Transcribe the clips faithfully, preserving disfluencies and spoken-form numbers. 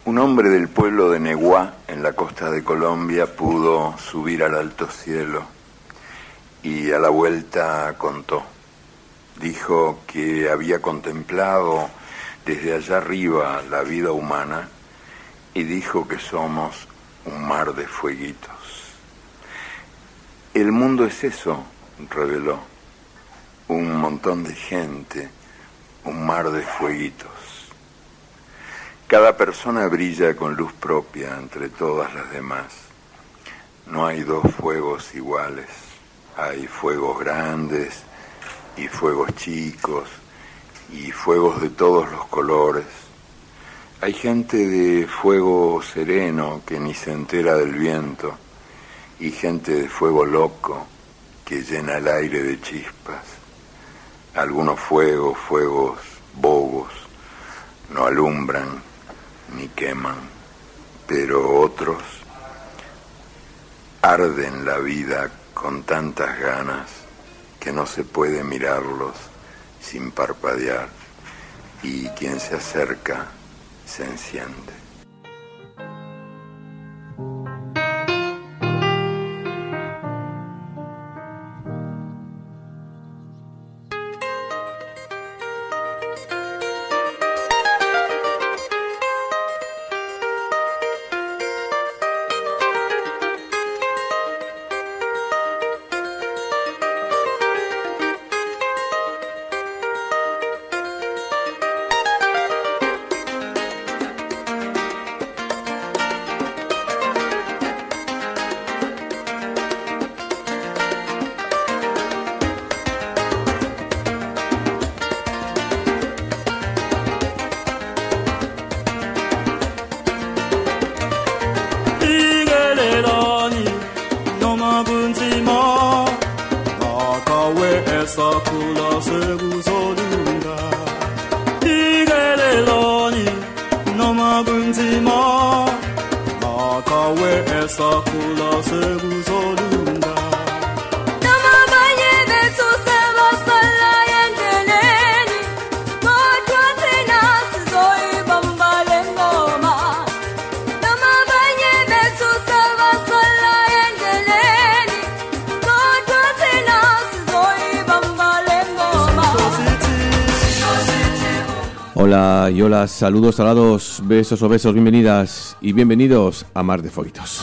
Un hombre del pueblo de Neguá, en la costa de Colombia, pudo subir al alto cielo y a la vuelta contó. Dijo que había contemplado desde allá arriba la vida humana y dijo que somos un mar de fueguitos. El mundo es eso, reveló, un montón de gente, un mar de fueguitos. Cada persona brilla con luz propia entre todas las demás. No hay dos fuegos iguales. Hay fuegos grandes y fuegos chicos y fuegos de todos los colores. Hay gente de fuego sereno que ni se entera del viento y gente de fuego loco que llena el aire de chispas. Algunos fuegos, fuegos bobos, no alumbran ni queman, pero otros arden la vida con tantas ganas que no se puede mirarlos sin parpadear, y quien se acerca se enciende. Hola y hola, saludos, salados, besos o besos, bienvenidas y bienvenidos a Mar de Fueguitos.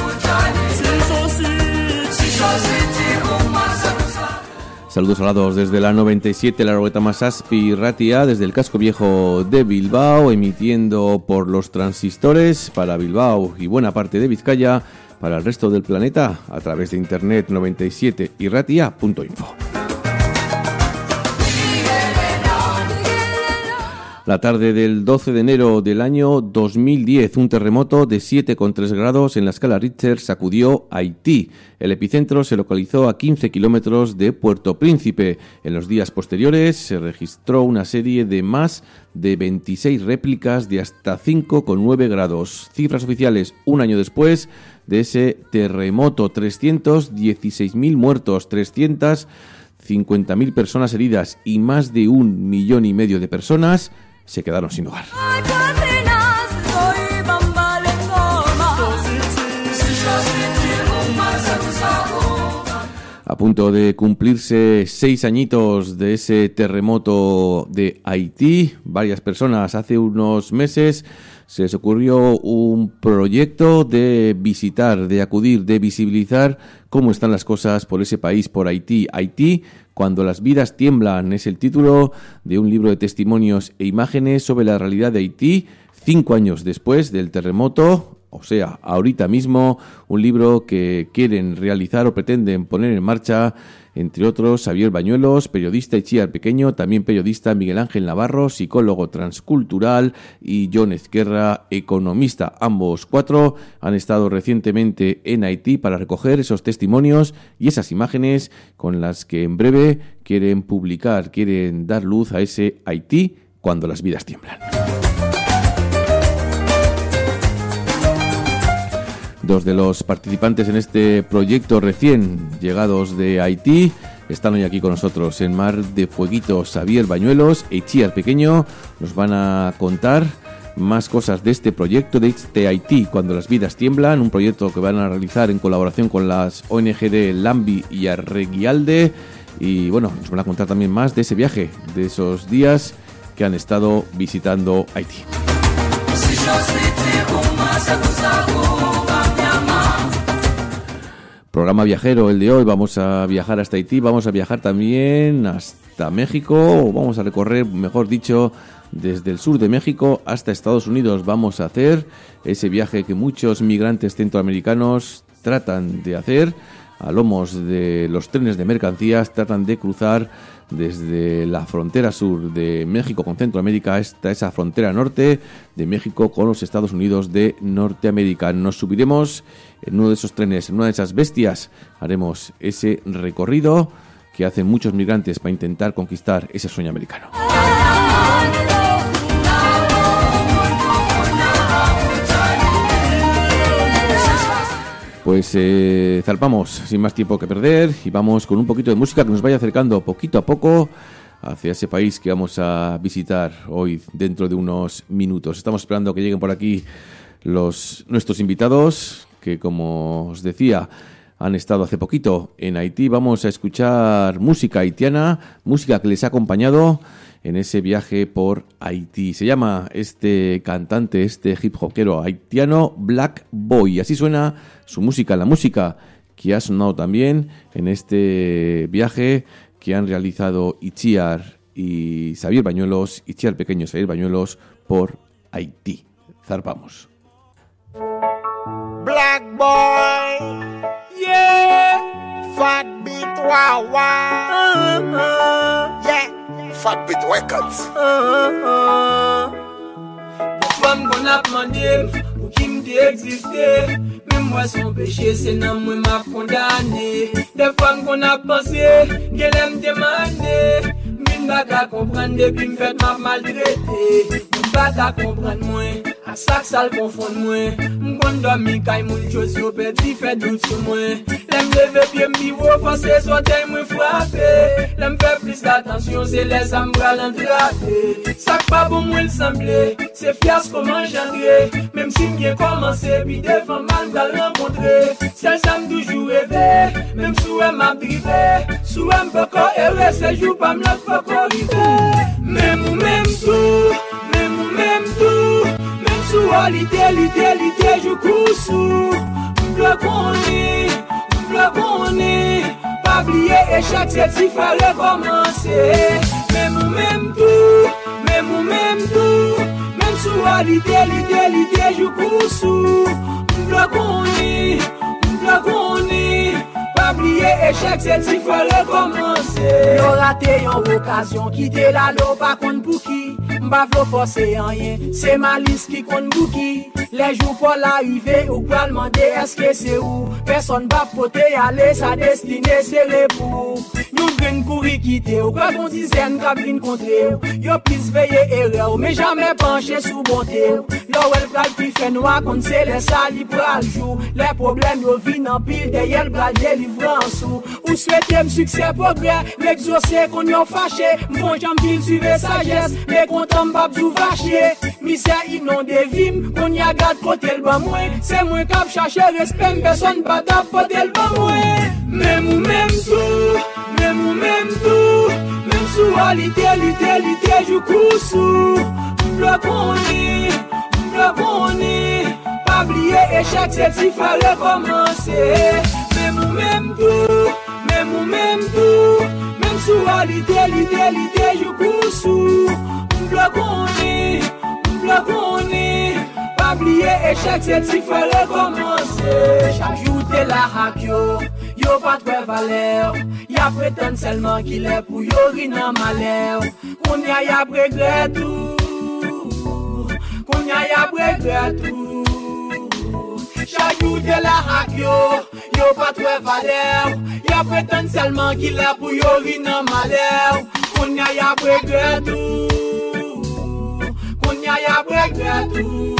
Saludos salados desde la noventa y siete, la Rogueta Masaspi Ratia, desde el casco viejo de Bilbao, emitiendo por los transistores para Bilbao y buena parte de Vizcaya, para el resto del planeta, a través de internet noventa y siete y ratia punto info. La tarde del doce de enero del año dos mil diez, un terremoto de siete coma tres grados en la escala Richter sacudió Haití. El epicentro se localizó a quince kilómetros de Puerto Príncipe. En los días posteriores se registró una serie de más de veintiséis réplicas de hasta cinco coma nueve grados. Cifras oficiales un año después de ese terremoto: trescientos dieciséis mil muertos, trescientas cincuenta mil personas heridas y más de un millón y medio de personas se quedaron sin hogar. A punto de cumplirse seis añitos de ese terremoto de Haití, varias personas hace unos meses se les ocurrió un proyecto de visitar, de acudir, de visibilizar cómo están las cosas por ese país, por Haití. Haití, cuando las vidas tiemblan, es el título de un libro de testimonios e imágenes sobre la realidad de Haití, cinco años después del terremoto. O sea, ahorita mismo, un libro que quieren realizar o pretenden poner en marcha, entre otros, Xavier Bañuelos, periodista, y Chiar Pequeño, también periodista, Miguel Ángel Navarro, psicólogo transcultural, y John Ezquerra, economista. Ambos cuatro han estado recientemente en Haití para recoger esos testimonios y esas imágenes con las que en breve quieren publicar, quieren dar luz a ese Haití cuando las vidas tiemblan. Dos de los participantes en este proyecto recién llegados de Haití están hoy aquí con nosotros en Mar de Fueguitos. Xavier Bañuelos e Chiar Pequeño nos van a contar más cosas de este proyecto, de este Haití cuando las vidas tiemblan, un proyecto que van a realizar en colaboración con las O N G de Lambi y Arreguialde. Y bueno, nos van a contar también más de ese viaje, de esos días que han estado visitando Haití. Programa viajero el de hoy, vamos a viajar hasta Haití, vamos a viajar también hasta México, o vamos a recorrer, mejor dicho, desde el sur de México hasta Estados Unidos. Vamos a hacer ese viaje que muchos migrantes centroamericanos tratan de hacer, a lomos de los trenes de mercancías, tratan de cruzar desde la frontera sur de México con Centroamérica hasta esa frontera norte de México con los Estados Unidos de Norteamérica. Nos subiremos en uno de esos trenes, en una de esas bestias, haremos ese recorrido que hacen muchos migrantes para intentar conquistar ese sueño americano. Pues eh, zarpamos sin más tiempo que perder y vamos con un poquito de música que nos vaya acercando poquito a poco hacia ese país que vamos a visitar hoy dentro de unos minutos. Estamos esperando que lleguen por aquí los nuestros invitados que, como os decía, han estado hace poquito en Haití. Vamos a escuchar música haitiana, música que les ha acompañado en ese viaje por Haití. Se llama este cantante, este hip hopero haitiano, Black Boy. Así suena su música, la música que ha sonado también en este viaje que han realizado Itziar y Xavier Bañuelos, Itziar pequeño, Xavier Bañuelos, por Haití. Zarpamos. Black Boy, yeah, Fat Beat, wow, wow, uh-huh. Yeah, Fat Beat Records. Uh-huh. The femme qu'on a demandé, pour qui me existé, même moi son péché, c'est non moi m'a condamné. Des femmes qu'on a pensé, qu'elle aime demander, mine pas qu'à comprendre depuis me fait m'a maltraité, mine pas qu'à comprendre moi. A ça que ça le confond moi. M'gon dormi kay moun chose yo perdu fait doute sur moi. L'aime lever pied m'bivo forcer sortir moi frapper. L'aime faire plus d'attention c'est les âmes bral entraper. Ça pas bon moi le sembler, c'est fiasco engendré. Même si m'bien commencé puis devant mal bral rencontrer. C'est ça toujours rêvé, même sous elle m'a privé. Sous elle m'pas encore errer, c'est jour pas m'la pas arriver. Même ou même tout, même ou même tout. Sualité, lité, lité, je cours sous. M'v'le connais, m'v'le connais. Pas oublier échec, c'est si fallait recommencer. Même ou même tout, même ou même tout. Même sualité, lité, lité, je cours sous. M'v'le connais, m'v'le connais. Pas oublier échec, c'est si fallait recommencer. L'on raté en occasion, quitter la l'eau, pas contre pour qui. M'ba v'lo forcer rien, c'est ma liste qui compte bouki. Les jours pour l'arrivée, ou pour demander est-ce que c'est où. Personne va poter aller, sa destinée c'est repos. Nous green courir quitter, ou quoi qu'on dizaine cabine contre yo plus veiller erreur, mais jamais pencher sous bonté. L'ouel pral qui fait noir, qu'on sait les sali pral jour. Les problèmes yo vin en pile, derrière le bral délivrance ou. Ou souhaiter succès, progrès, l'exaucer qu'on y a fâché. M'font j'en suivre sagesse, mais content m'bap sous vachier. Misère inondé vim, qu'on y a garde côté le bas moins. C'est moi qui chercher respect, personne pas d'apporter le bas moins. Même ou même tout, même ou même tout. Même sualité, lité, lité, je cours sous. M'v'le connais, m'v'le connais. Pas oublier échec, c'est si fallait recommencer. Même ou même tout, même ou même tout. Même sualité, lité, lité, je cours sous. M'v'le connais, m'v'le connais. Pas oublier échec, c'est si fallait recommencer. Chaque jour t'es la hack yo, yo pas de valeur. Y'a prétend seulement qu'il est pour yo rina malheur. Qu'on y a y'a regret tout, qu'on y a y'a regret tout. Chaque jour t'es la hack yo, yo pas de valeur. Y'a prétend seulement qu'il est pour yo rina malheur. Qu'on y a y'a regret tout. Y'a y'a regret tout.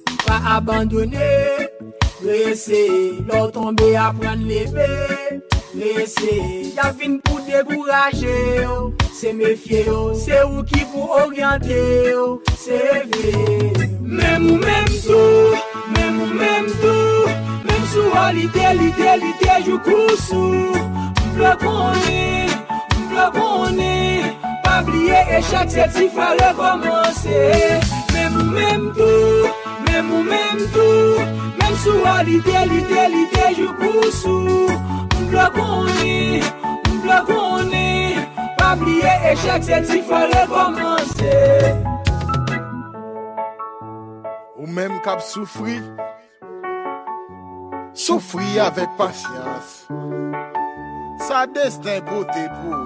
Pas abandonner, blessé, l'autre tomber à prendre l'épée. stressé. Y'a vin pour décourager, c'est méfier, c'est où qui pour orienter, c'est vrai. Même ou même tout, même ou même tout, même sous l'idée, l'idée, l'idée, je cours sous. M'ple connaît, m'ple connaît, pas oublier échec, c'est si faut recommencer. Même ou même tout, même ou même tout, même sous l'idée, l'idée, l'idée, je cours sous. M'ple connaît, m'ple connaît, pas oublier échec, c'est si faut recommencer. Ou même cap souffrir, souffrir avec patience. Sa destin beauté pour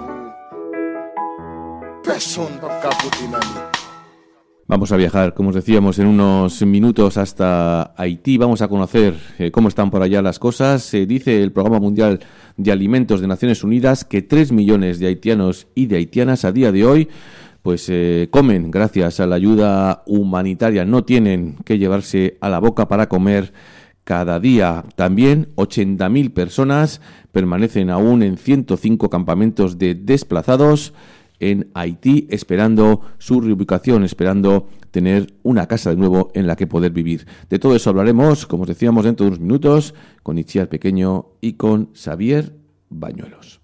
personne pas capoter la vie. Vamos a viajar, como os decíamos, en unos minutos hasta Haití. Vamos a conocer eh, cómo están por allá las cosas. Se eh, dice el Programa Mundial de Alimentos de Naciones Unidas que tres millones de haitianos y de haitianas a día de hoy pues eh, comen gracias a la ayuda humanitaria. No tienen que llevarse a la boca para comer cada día. También ochenta mil personas permanecen aún en ciento cinco campamentos de desplazados en Haití, esperando su reubicación, esperando tener una casa de nuevo en la que poder vivir. De todo eso hablaremos, como os decíamos, dentro de unos minutos, con Itziar Pequeño y con Xavier Bañuelos.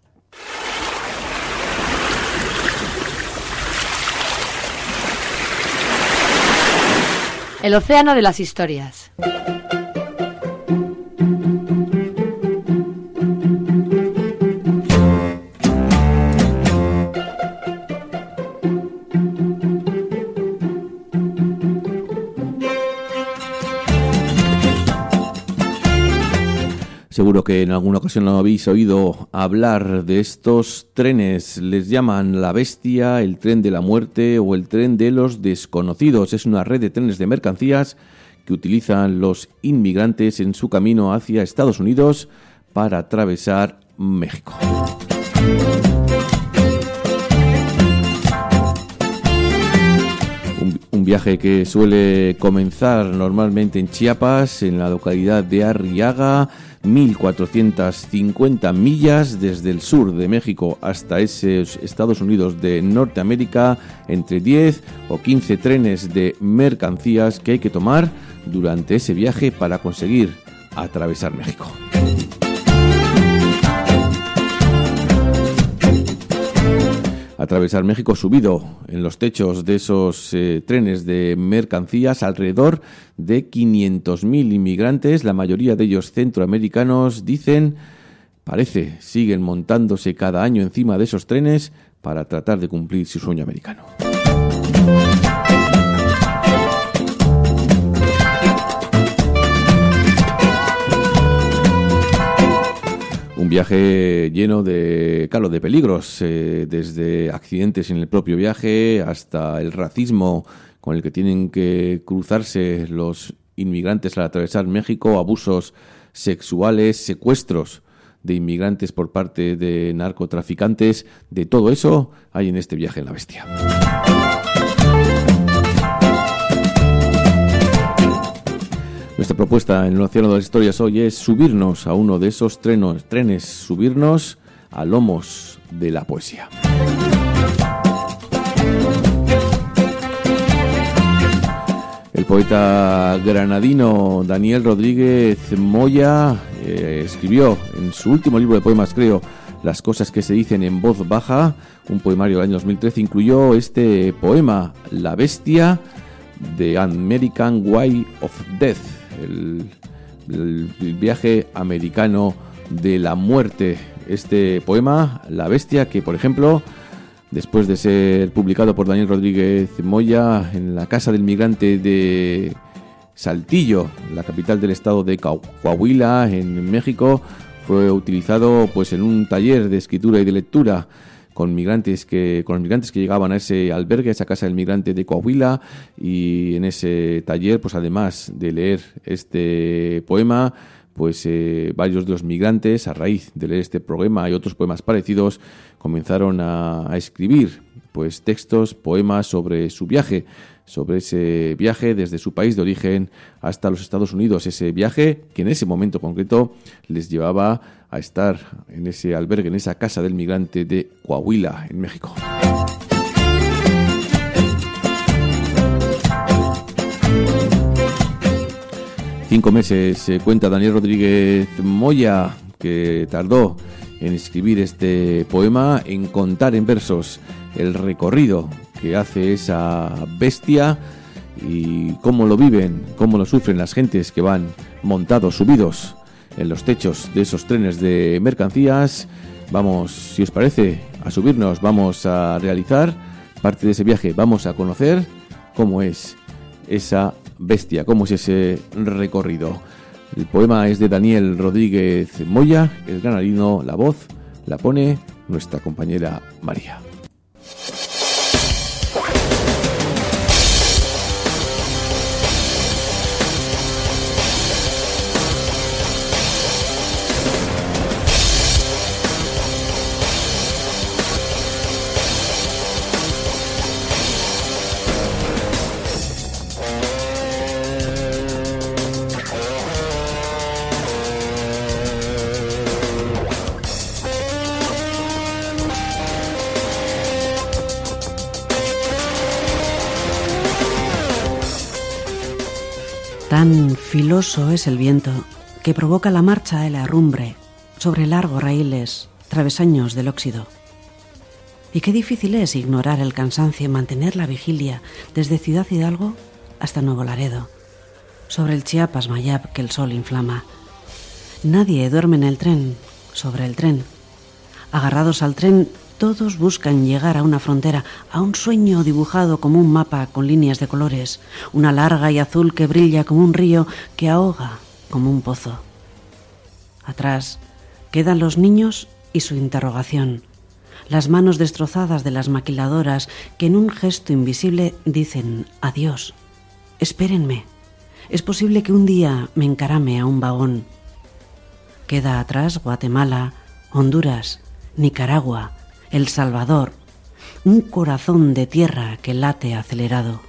El océano de las historias. Seguro que en alguna ocasión lo habéis oído hablar de estos trenes. Les llaman la bestia, el tren de la muerte o el tren de los desconocidos. Es una red de trenes de mercancías que utilizan los inmigrantes en su camino hacia Estados Unidos para atravesar México. Un, un viaje que suele comenzar normalmente en Chiapas, en la localidad de Arriaga, mil cuatrocientas cincuenta millas desde el sur de México hasta esos Estados Unidos de Norteamérica, entre diez o quince trenes de mercancías que hay que tomar durante ese viaje para conseguir atravesar México. Atravesar México subido en los techos de esos eh, trenes de mercancías, alrededor de quinientos mil inmigrantes, la mayoría de ellos centroamericanos, dicen, parece, siguen montándose cada año encima de esos trenes para tratar de cumplir su sueño americano. Un viaje lleno de, claro, de peligros, eh, desde accidentes en el propio viaje hasta el racismo con el que tienen que cruzarse los inmigrantes al atravesar México, abusos sexuales, secuestros de inmigrantes por parte de narcotraficantes. De todo eso hay en este viaje en la bestia. Nuestra propuesta en el Océano de las Historias hoy es subirnos a uno de esos trenos, trenes, subirnos a lomos de la poesía. El poeta granadino Daniel Rodríguez Moya eh, escribió en su último libro de poemas, creo, Las cosas que se dicen en voz baja, un poemario del año dos mil trece, incluyó este poema, La bestia, de American Way of Death, el, el, el viaje americano de la muerte. Este poema, La bestia, que por ejemplo, después de ser publicado por Daniel Rodríguez Moya en la Casa del Migrante de Saltillo, la capital del estado de Coahuila, en México, fue utilizado pues en un taller de escritura y de lectura con migrantes que con los migrantes que llegaban a ese albergue, a esa casa del migrante de Coahuila, y en ese taller, pues además de leer este poema, pues eh, varios de los migrantes, a raíz de leer este poema y otros poemas parecidos, comenzaron a, a escribir pues textos, poemas sobre su viaje, sobre ese viaje desde su país de origen hasta los Estados Unidos. Ese viaje que en ese momento concreto les llevaba a estar en ese albergue, en esa casa del migrante de Coahuila, en México. Cinco meses, eh, cuenta Daniel Rodríguez Moya, que tardó en escribir este poema, en contar en versos el recorrido que hace esa bestia y cómo lo viven, cómo lo sufren las gentes que van montados, subidos en los techos de esos trenes de mercancías. Vamos, si os parece, a subirnos, vamos a realizar parte de ese viaje, vamos a conocer cómo es esa bestia, cómo es ese recorrido. El poema es de Daniel Rodríguez Moya, el granadino, la voz la pone nuestra compañera María. Tan filoso es el viento que provoca la marcha de la herrumbre sobre largos raíles, travesaños del óxido. Y qué difícil es ignorar el cansancio y mantener la vigilia desde Ciudad Hidalgo hasta Nuevo Laredo, sobre el Chiapas Mayab que el sol inflama. Nadie duerme en el tren, sobre el tren. Agarrados al tren, todos buscan llegar a una frontera, a un sueño dibujado como un mapa con líneas de colores, una larga y azul que brilla como un río que ahoga como un pozo. Atrás quedan los niños y su interrogación, las manos destrozadas de las maquiladoras que en un gesto invisible dicen adiós, espérenme, es posible que un día me encarame a un vagón. Queda atrás Guatemala, Honduras, Nicaragua, El Salvador, un corazón de tierra que late acelerado.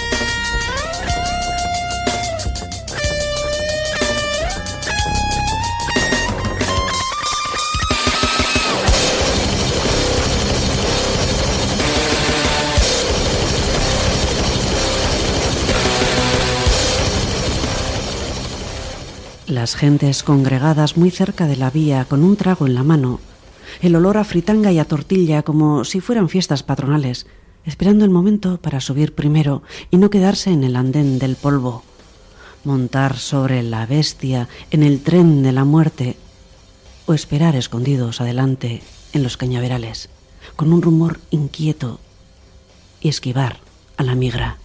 Las gentes congregadas muy cerca de la vía con un trago en la mano, el olor a fritanga y a tortilla como si fueran fiestas patronales, esperando el momento para subir primero y no quedarse en el andén del polvo, montar sobre la bestia en el tren de la muerte o esperar escondidos adelante en los cañaverales, con un rumor inquieto y esquivar a la migra.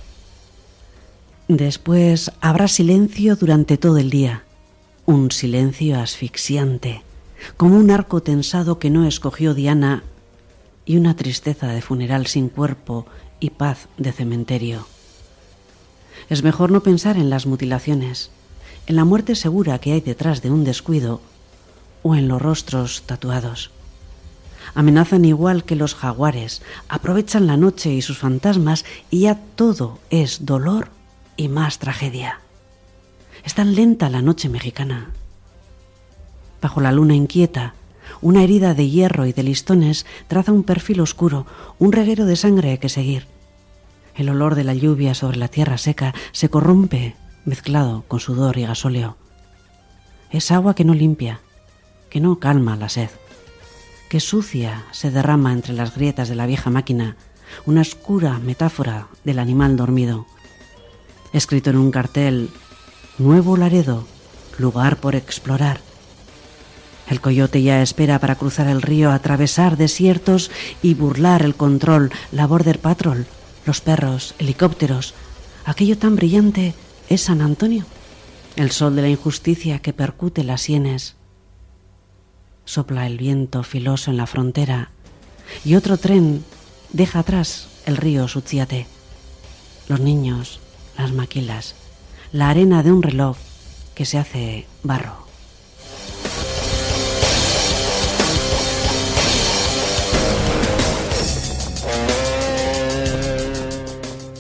Después habrá silencio durante todo el día, un silencio asfixiante, como un arco tensado que no escogió Diana y una tristeza de funeral sin cuerpo y paz de cementerio. Es mejor no pensar en las mutilaciones, en la muerte segura que hay detrás de un descuido o en los rostros tatuados. Amenazan igual que los jaguares, aprovechan la noche y sus fantasmas y ya todo es dolor y más tragedia. Es tan lenta la noche mexicana. Bajo la luna inquieta, una herida de hierro y de listones traza un perfil oscuro, un reguero de sangre que seguir. El olor de la lluvia sobre la tierra seca se corrompe, mezclado con sudor y gasóleo. Es agua que no limpia, que no calma la sed, que sucia se derrama entre las grietas de la vieja máquina, una oscura metáfora del animal dormido. Escrito en un cartel, Nuevo Laredo, lugar por explorar. El coyote ya espera para cruzar el río, atravesar desiertos y burlar el control, la Border Patrol, los perros, helicópteros. Aquello tan brillante es San Antonio, el sol de la injusticia que percute las sienes. Sopla el viento filoso en la frontera y otro tren deja atrás el río Suchiate. Los niños, las maquilas, la arena de un reloj que se hace barro.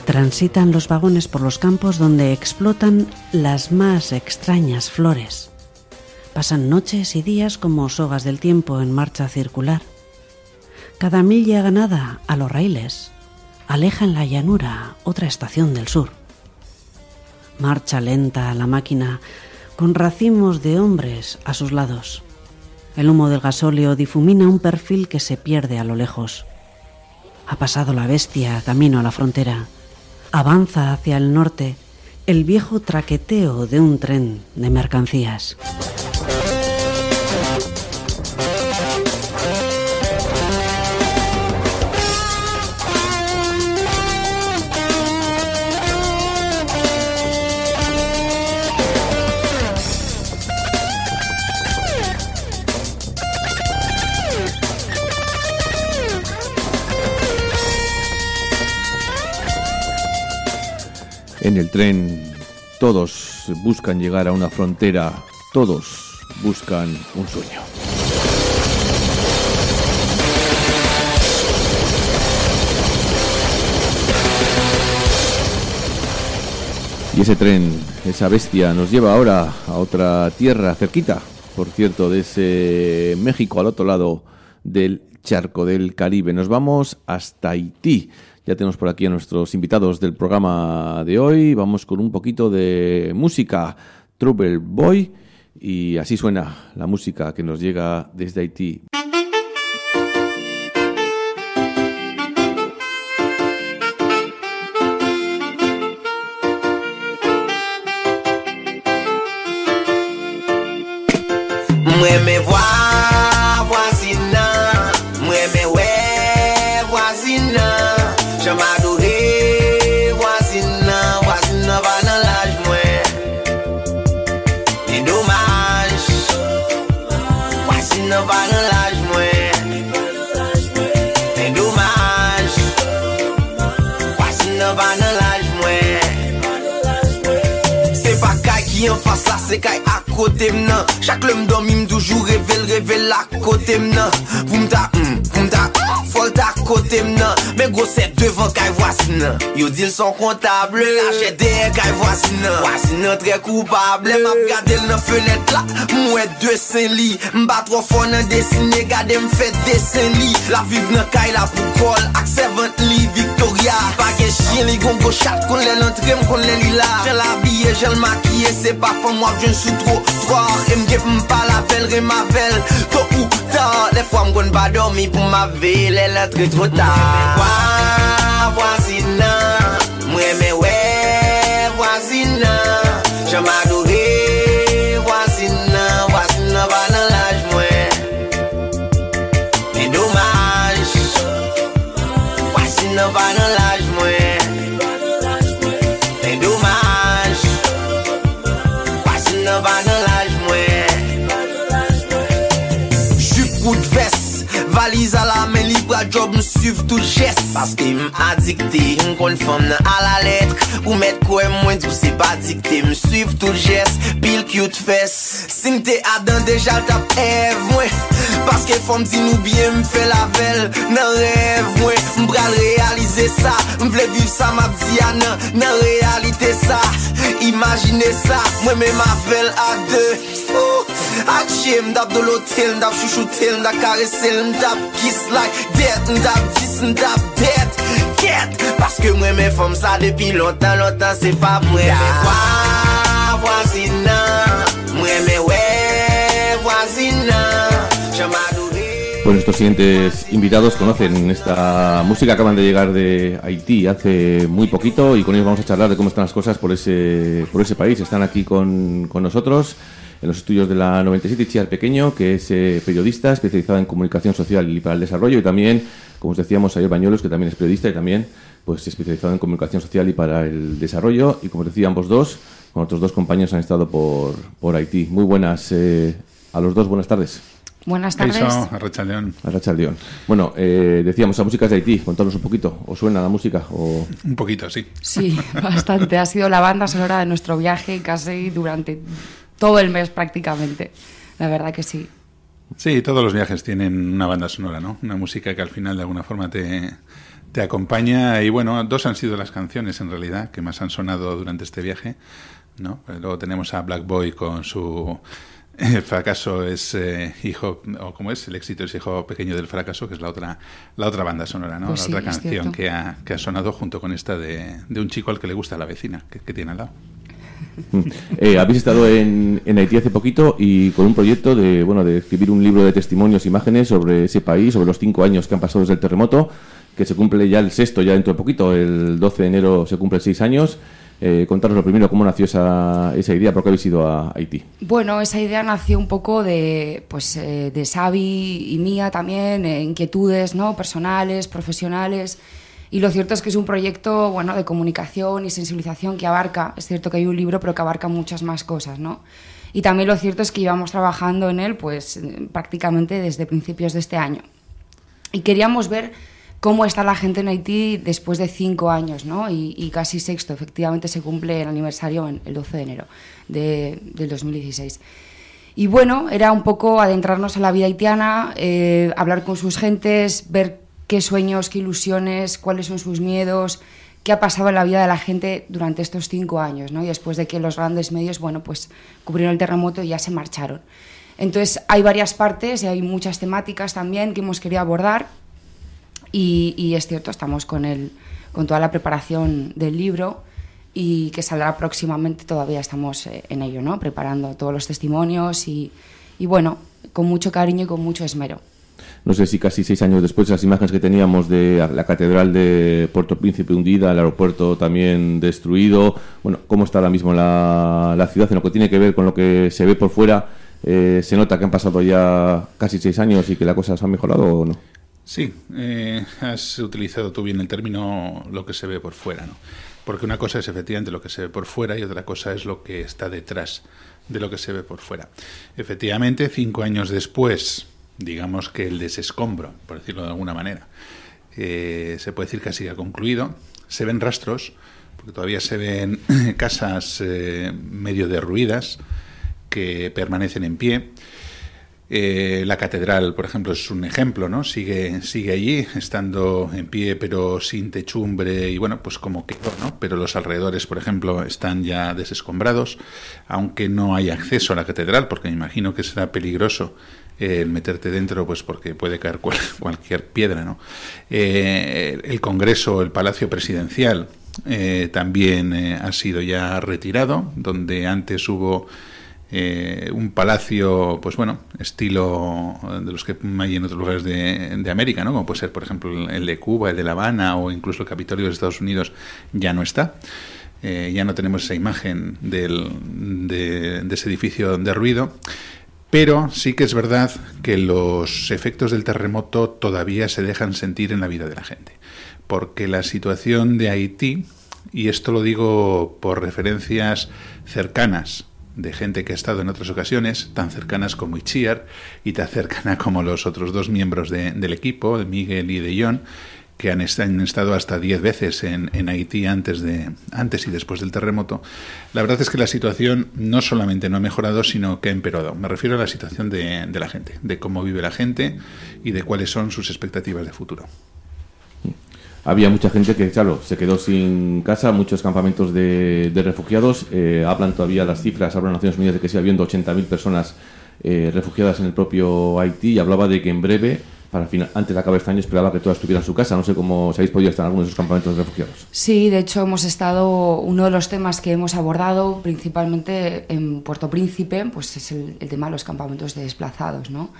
Transitan los vagones por los campos donde explotan las más extrañas flores. Pasan noches y días como sogas del tiempo en marcha circular. Cada milla ganada a los raíles aleja en la llanura otra estación del sur. Marcha lenta la máquina con racimos de hombres a sus lados. El humo del gasóleo difumina un perfil que se pierde a lo lejos. Ha pasado la bestia camino a la frontera. Avanza hacia el norte el viejo traqueteo de un tren de mercancías. En el tren todos buscan llegar a una frontera, todos buscan un sueño. Y ese tren, esa bestia, nos lleva ahora a otra tierra cerquita, por cierto, de ese México al otro lado del charco del Caribe. Nos vamos hasta Haití. Ya tenemos por aquí a nuestros invitados del programa de hoy. Vamos con un poquito de música, Trouble Boy, y así suena la música que nos llega desde Haití. Mwen me vwa voisina, mwen me we voisina. Je m'adore voisina, voisina va nan l'âge mwen. Et dommage, voisina va nan l'âge mwen. Et dommage, voisina va nan l'âge mwen. C'est pas kay qui en face là, c'est kay à côté m'nan. Chaque l'homme dormi m'toujour révèle, révèle à côté m'nan. Pour m'ta, pour m'ta, faut ta côté m'nan. Mais gros c'est devant kay voisine. Yo dit son comptable, j'ai des kay voisine. Voisine très coupable. M'a regardé dans fenêtre là, moi deux Saint-Lit. M'bat trop fort dans dessiner, gade m'fait dessin lit. La vive dans kay la pour col, ak servant lit Victoria. Pas gen chien li gon go chat kon l'en entré m'kon l'en li là. J'ai l'habillé, j'ai le maquillé, c'est pas femme moi je sous trop. Trois, et m'gep m'pa la belle, re ma belle. Tôt ou tard, les fois m'gon pas dormi pour ma ville, elle entre trop tard. Voisina, moi me ouais voisina, je m'adore voisina, voisina va dans l'âge moi. Mais dommage, voisina va dans l'âge moi. Mais dommage, voisina va dans l'âge moi. Jupe ou de veste, valise à la main libre à job m'suiv tout geste. Parce que m'addicté, m'conforme à la lettre. Ou mettre quoi moins tout c'est pas dicté. M'suiv tout geste, pile cute fesse. Si m'te adan déjà t'ap rêve moi. Parce que faut m'di nous bien m'fait la velle. Nan rêve moi, m'bral réaliser ça. M'vle vivre ça m'a dit à nan, nan réalité ça. Imaginez ça, moi même ma velle à deux. Ak chie m'dap de l'hôtel, m'dap chouchoutel, m'dap caresser, m'dap kiss like dead, m'dap dis, m'dap dead, get. Parce que moi mes femmes ça depuis longtemps, longtemps c'est pas moi. Moi voisina, moi me ouais voisina, je m'adore. Bueno, estos siguientes invitados conocen esta música, acaban de llegar de Haití hace muy poquito y con ellos vamos a charlar de cómo están las cosas por ese, por ese país. Están aquí con, con nosotros en los estudios de la noventa y siete, Chiar Pequeño, que es eh, periodista especializada en comunicación social y para el desarrollo, y también, como os decíamos, Ayer Bañuelos, que también es periodista y también pues especializado en comunicación social y para el desarrollo, y como os decía, ambos dos, con otros dos compañeros han estado por, por Haití. Muy buenas eh, a los dos, buenas tardes. Buenas tardes. Arrachaldeón. Arrachaldeón. Bueno, eh, decíamos, la música es de Haití, contanos un poquito. ¿Os suena la música? O... Un poquito, sí. Sí, bastante. Ha sido la banda sonora de nuestro viaje casi durante todo el mes prácticamente. La verdad que sí. Sí, todos los viajes tienen una banda sonora, ¿no? Una música que al final de alguna forma te, te acompaña. Y bueno, dos han sido las canciones en realidad que más han sonado durante este viaje, ¿no? Luego tenemos a Black Boy con su El fracaso es eh, hijo, o como es, el éxito es hijo pequeño del fracaso, que es la otra la otra banda sonora, ¿no? Pues la sí, otra canción que ha, que ha sonado junto con esta de, de un chico al que le gusta la vecina, que, que tiene al lado. Eh, habéis estado en, en Haití hace poquito y con un proyecto de bueno de escribir un libro de testimonios, imágenes sobre ese país, sobre los cinco años que han pasado desde el terremoto, que se cumple ya el sexto, ya dentro de poquito, el doce de enero se cumple seis años. Eh, contaros lo primero, cómo nació esa, esa idea, por qué habéis ido a Haití. Bueno, esa idea nació un poco de, pues, eh, de Xavi y mía también, eh, inquietudes, ¿no? Personales, profesionales, y lo cierto es que es un proyecto, bueno, de comunicación y sensibilización que abarca, es cierto que hay un libro, pero que abarca muchas más cosas, ¿no? Y también lo cierto es que íbamos trabajando en él, pues, prácticamente desde principios de este año. Y queríamos ver cómo está la gente en Haití después de cinco años, ¿no? Y, y casi sexto, efectivamente se cumple el aniversario en el doce de enero de, del dos mil dieciséis. Y bueno, era un poco adentrarnos a la vida haitiana, eh, hablar con sus gentes, ver qué sueños, qué ilusiones, cuáles son sus miedos, qué ha pasado en la vida de la gente durante estos cinco años, ¿no? Y después de que los grandes medios, bueno, pues cubrieron el terremoto y ya se marcharon. Entonces hay varias partes y hay muchas temáticas también que hemos querido abordar. Y, y es cierto, estamos con, el, con toda la preparación del libro y que saldrá próximamente, todavía estamos eh, en ello, ¿no? Preparando todos los testimonios y, y bueno, con mucho cariño y con mucho esmero. No sé si casi seis años después, las imágenes que teníamos de la catedral de Puerto Príncipe hundida, el aeropuerto también destruido, bueno, cómo está ahora mismo la, la ciudad en lo que tiene que ver con lo que se ve por fuera, eh, ¿se nota que han pasado ya casi seis años y que la cosa se ha mejorado o no? Sí, eh, has utilizado tú bien el término lo que se ve por fuera, ¿no? Porque una cosa es efectivamente lo que se ve por fuera y otra cosa es lo que está detrás de lo que se ve por fuera. Efectivamente, cinco años después, digamos que el desescombro, por decirlo de alguna manera, eh, se puede decir que casi ha concluido. Se ven rastros, porque todavía se ven casas eh, medio derruidas que permanecen en pie. Eh, la catedral, por ejemplo, es un ejemplo, ¿no? Sigue, sigue allí, estando en pie, pero sin techumbre, y bueno, pues como quedó, ¿no? Pero los alrededores, por ejemplo, están ya desescombrados, aunque no hay acceso a la catedral, porque me imagino que será peligroso eh, el meterte dentro, pues porque puede caer cual, cualquier piedra, ¿no? Eh, el Congreso, el Palacio Presidencial, eh, también eh, ha sido ya retirado, donde antes hubo Eh, un palacio, pues bueno, estilo de los que hay en otros lugares de, de América, ¿no? Como puede ser, por ejemplo, el de Cuba, el de La Habana o incluso el Capitolio de Estados Unidos, ya no está. Eh, ya no tenemos esa imagen del, de, de ese edificio derruido. Pero sí que es verdad que los efectos del terremoto todavía se dejan sentir en la vida de la gente. Porque la situación de Haití, y esto lo digo por referencias cercanas, de gente que ha estado en otras ocasiones, tan cercanas como Itziar y tan cercana como los otros dos miembros de, del equipo, de Miguel y de John, que han, est- han estado hasta diez veces en, en Haití antes, de, antes y después del terremoto. La verdad es que la situación no solamente no ha mejorado, sino que ha empeorado. Me refiero a la situación de, de la gente, de cómo vive la gente y de cuáles son sus expectativas de futuro. Había mucha gente que, claro, se quedó sin casa, muchos campamentos de, de refugiados. Eh, hablan todavía las cifras, hablan Naciones Unidas de que sigue habiendo ochenta mil personas eh, refugiadas en el propio Haití, y hablaba de que en breve, para final, antes de acabar este año, esperaba que todas tuvieran su casa. No sé cómo si habéis podido estar en algunos de esos campamentos de refugiados. Sí, de hecho hemos estado, uno de los temas que hemos abordado principalmente en Puerto Príncipe, pues es el, el tema de los campamentos de desplazados, ¿no?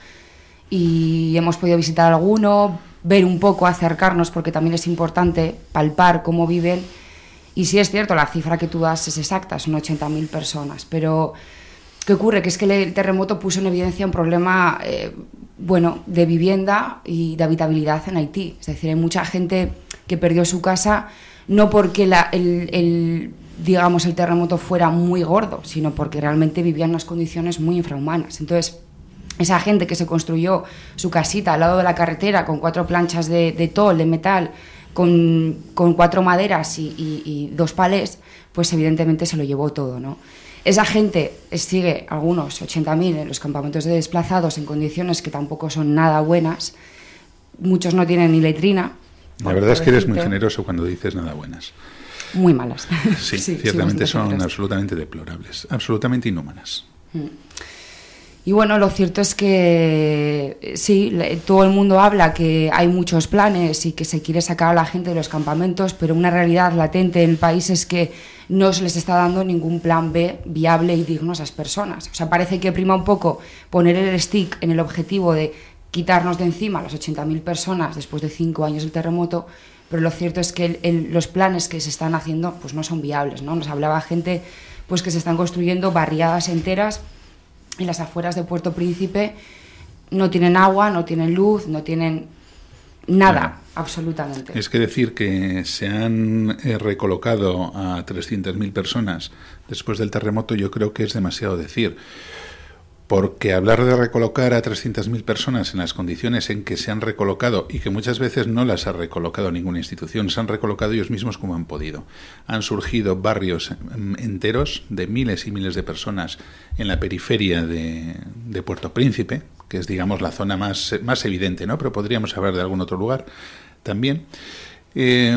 Y hemos podido visitar alguno, ver un poco, acercarnos, porque también es importante palpar cómo viven. Y sí es cierto, la cifra que tú das es exacta, son ochenta mil personas. Pero, ¿qué ocurre? Que es que el terremoto puso en evidencia un problema eh, bueno, de vivienda y de habitabilidad en Haití. Es decir, hay mucha gente que perdió su casa no porque la, el, el, digamos, el terremoto fuera muy gordo, sino porque realmente vivían en unas condiciones muy infrahumanas. Entonces, esa gente que se construyó su casita al lado de la carretera con cuatro planchas de, de tol, de metal, con, con cuatro maderas y, y, y dos palés, pues evidentemente se lo llevó todo, ¿no? Esa gente sigue, algunos, ochenta mil, en los campamentos de desplazados en condiciones que tampoco son nada buenas. Muchos no tienen ni letrina, La verdad es que eres muy generoso cuando dices nada buenas. Muy malas. Sí, sí ciertamente sí, son generoso. absolutamente deplorables, absolutamente inhumanas. Mm. Y bueno, lo cierto es que sí, todo el mundo habla que hay muchos planes y que se quiere sacar a la gente de los campamentos, pero una realidad latente en el país es que no se les está dando ningún plan B viable y digno a esas personas. O sea, parece que prima un poco poner el stick en el objetivo de quitarnos de encima a las ochenta mil personas después de cinco años del terremoto, pero lo cierto es que el, el, los planes que se están haciendo pues no son viables, ¿no? Nos hablaba gente pues que se están construyendo barriadas enteras en las afueras de Puerto Príncipe, no tienen agua, no tienen luz, no tienen nada, claro. Absolutamente. Es que decir que se han eh, recolocado a trescientas mil personas después del terremoto, yo creo que es demasiado decir. Porque hablar de recolocar a trescientas mil personas en las condiciones en que se han recolocado, y que muchas veces no las ha recolocado ninguna institución, se han recolocado ellos mismos como han podido. Han surgido barrios enteros de miles y miles de personas en la periferia de, de Puerto Príncipe, que es, digamos, la zona más, más evidente, ¿no? Pero podríamos hablar de algún otro lugar también, eh,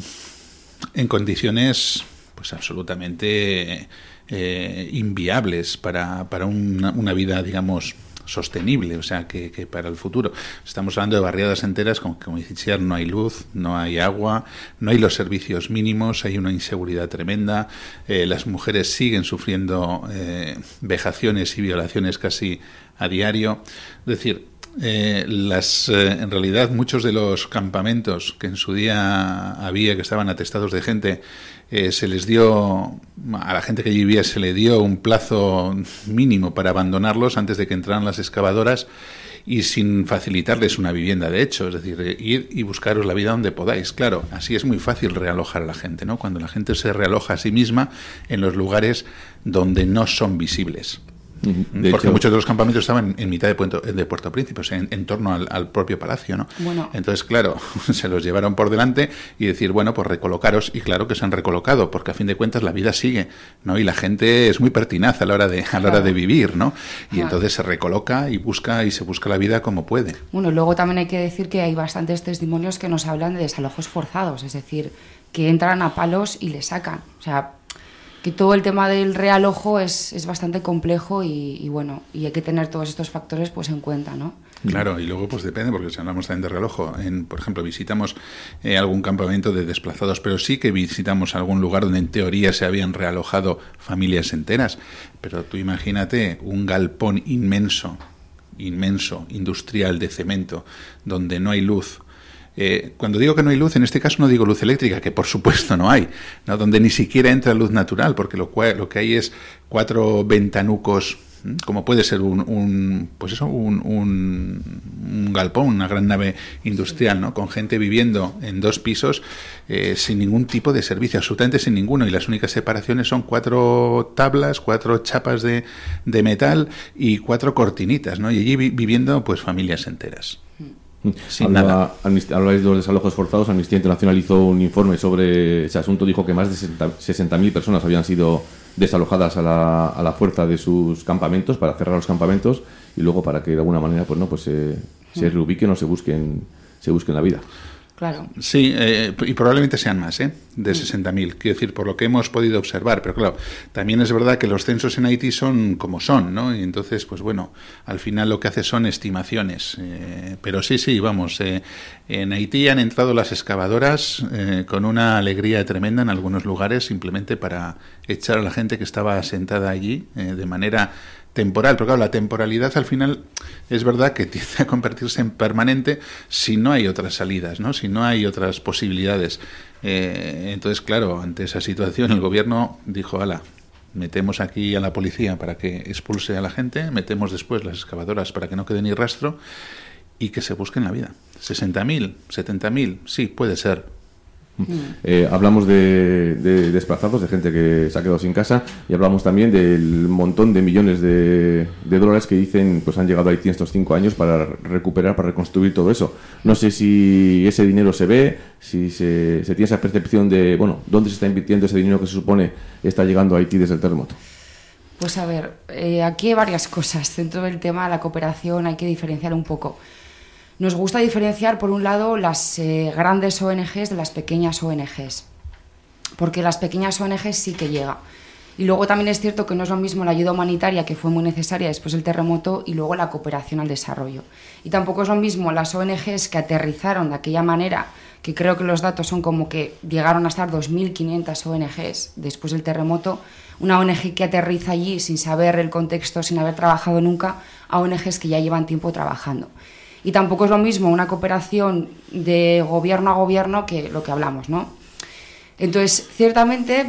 en condiciones pues absolutamente... Eh, inviables para, para una, una vida, digamos, sostenible, o sea, que, que para el futuro. Estamos hablando de barriadas enteras, como, como dice, no hay luz, no hay agua, no hay los servicios mínimos, hay una inseguridad tremenda, eh, las mujeres siguen sufriendo eh, vejaciones y violaciones casi a diario. Es decir, Eh, las, eh, en realidad muchos de los campamentos que en su día había, que estaban atestados de gente, eh, se les dio, a la gente que allí vivía se le dio un plazo mínimo para abandonarlos antes de que entraran las excavadoras, y sin facilitarles una vivienda, de hecho, es decir, eh, ir y buscaros la vida donde podáis. Claro, así es muy fácil realojar a la gente, ¿no? Cuando la gente se realoja a sí misma en los lugares donde no son visibles. De Porque hecho, muchos de los campamentos estaban en mitad de Puerto, de Puerto Príncipe, o sea, en, en torno al, al propio palacio, ¿no? Bueno. Entonces, claro, se los llevaron por delante y decir, bueno, pues recolocaros, y claro que se han recolocado, porque a fin de cuentas la vida sigue, ¿no? Y la gente es muy pertinaz a la hora de, a la hora de vivir, ¿no? Y claro. Entonces se recoloca y busca y se busca la vida como puede. Bueno, luego también hay que decir que hay bastantes testimonios que nos hablan de desalojos forzados, es decir, que entran a palos y les sacan, o sea, que todo el tema del realojo es, es bastante complejo y, y bueno, y hay que tener todos estos factores pues en cuenta, ¿no? Claro, y luego pues depende, porque si hablamos también de realojo, en, por ejemplo, visitamos eh, algún campamento de desplazados, pero sí que visitamos algún lugar donde en teoría se habían realojado familias enteras, pero tú imagínate un galpón inmenso, inmenso, industrial de cemento, donde no hay luz. Eh, cuando digo que no hay luz, en este caso no digo luz eléctrica, que por supuesto no hay, ¿no? Donde ni siquiera entra luz natural, porque lo, cual, lo que hay es cuatro ventanucos, ¿eh? Como puede ser un, un pues eso, un, un, un galpón, una gran nave industrial, ¿no? Con gente viviendo en dos pisos eh, sin ningún tipo de servicio, absolutamente sin ninguno, y las únicas separaciones son cuatro tablas, cuatro chapas de, de metal y cuatro cortinitas, ¿no? Y allí vi, viviendo pues familias enteras. Habla, habláis de los desalojos forzados. Amnistía Internacional hizo un informe sobre ese asunto. Dijo que más de sesenta mil personas habían sido desalojadas a la, a la fuerza de sus campamentos, para cerrar los campamentos y luego para que de alguna manera pues no pues eh, se reubiquen o se busquen se busquen la vida. Claro. Sí, eh, y probablemente sean más, ¿eh? De sesenta mil, quiero decir, por lo que hemos podido observar. Pero claro, también es verdad que los censos en Haití son como son, ¿no? Y entonces, pues bueno, al final lo que hace son estimaciones. Eh, pero sí, sí, vamos, eh, en Haití han entrado las excavadoras eh, con una alegría tremenda en algunos lugares, simplemente para echar a la gente que estaba asentada allí eh, de manera temporal, pero claro, la temporalidad al final es verdad que tiende a convertirse en permanente si no hay otras salidas, ¿no? Si no hay otras posibilidades. Eh, entonces, claro, ante esa situación el gobierno dijo, ala, metemos aquí a la policía para que expulse a la gente, metemos después las excavadoras para que no quede ni rastro y que se busquen la vida. sesenta mil, setenta mil, sí, puede ser. Eh, hablamos de, de desplazados, de gente que se ha quedado sin casa, y hablamos también del montón de millones de, de dólares que dicen pues han llegado a Haití estos cinco años para recuperar, para reconstruir todo eso. No sé si ese dinero se ve, si se, se tiene esa percepción de, bueno, dónde se está invirtiendo ese dinero que se supone está llegando a Haití desde el terremoto. Pues a ver, eh, aquí hay varias cosas. Dentro del tema de la cooperación hay que diferenciar un poco. Nos gusta diferenciar, por un lado, las eh, grandes O N Ges de las pequeñas O N Ges, porque las pequeñas O N Ges sí que llega. Y luego también es cierto que no es lo mismo la ayuda humanitaria, que fue muy necesaria después del terremoto, y luego la cooperación al desarrollo. Y tampoco es lo mismo las O N Ges que aterrizaron de aquella manera, que creo que los datos son como que llegaron a estar dos mil quinientas O N Ges después del terremoto, una O N G que aterriza allí sin saber el contexto, sin haber trabajado nunca, a O N Ges que ya llevan tiempo trabajando. Y tampoco es lo mismo una cooperación de gobierno a gobierno que lo que hablamos, ¿no? Entonces, ciertamente,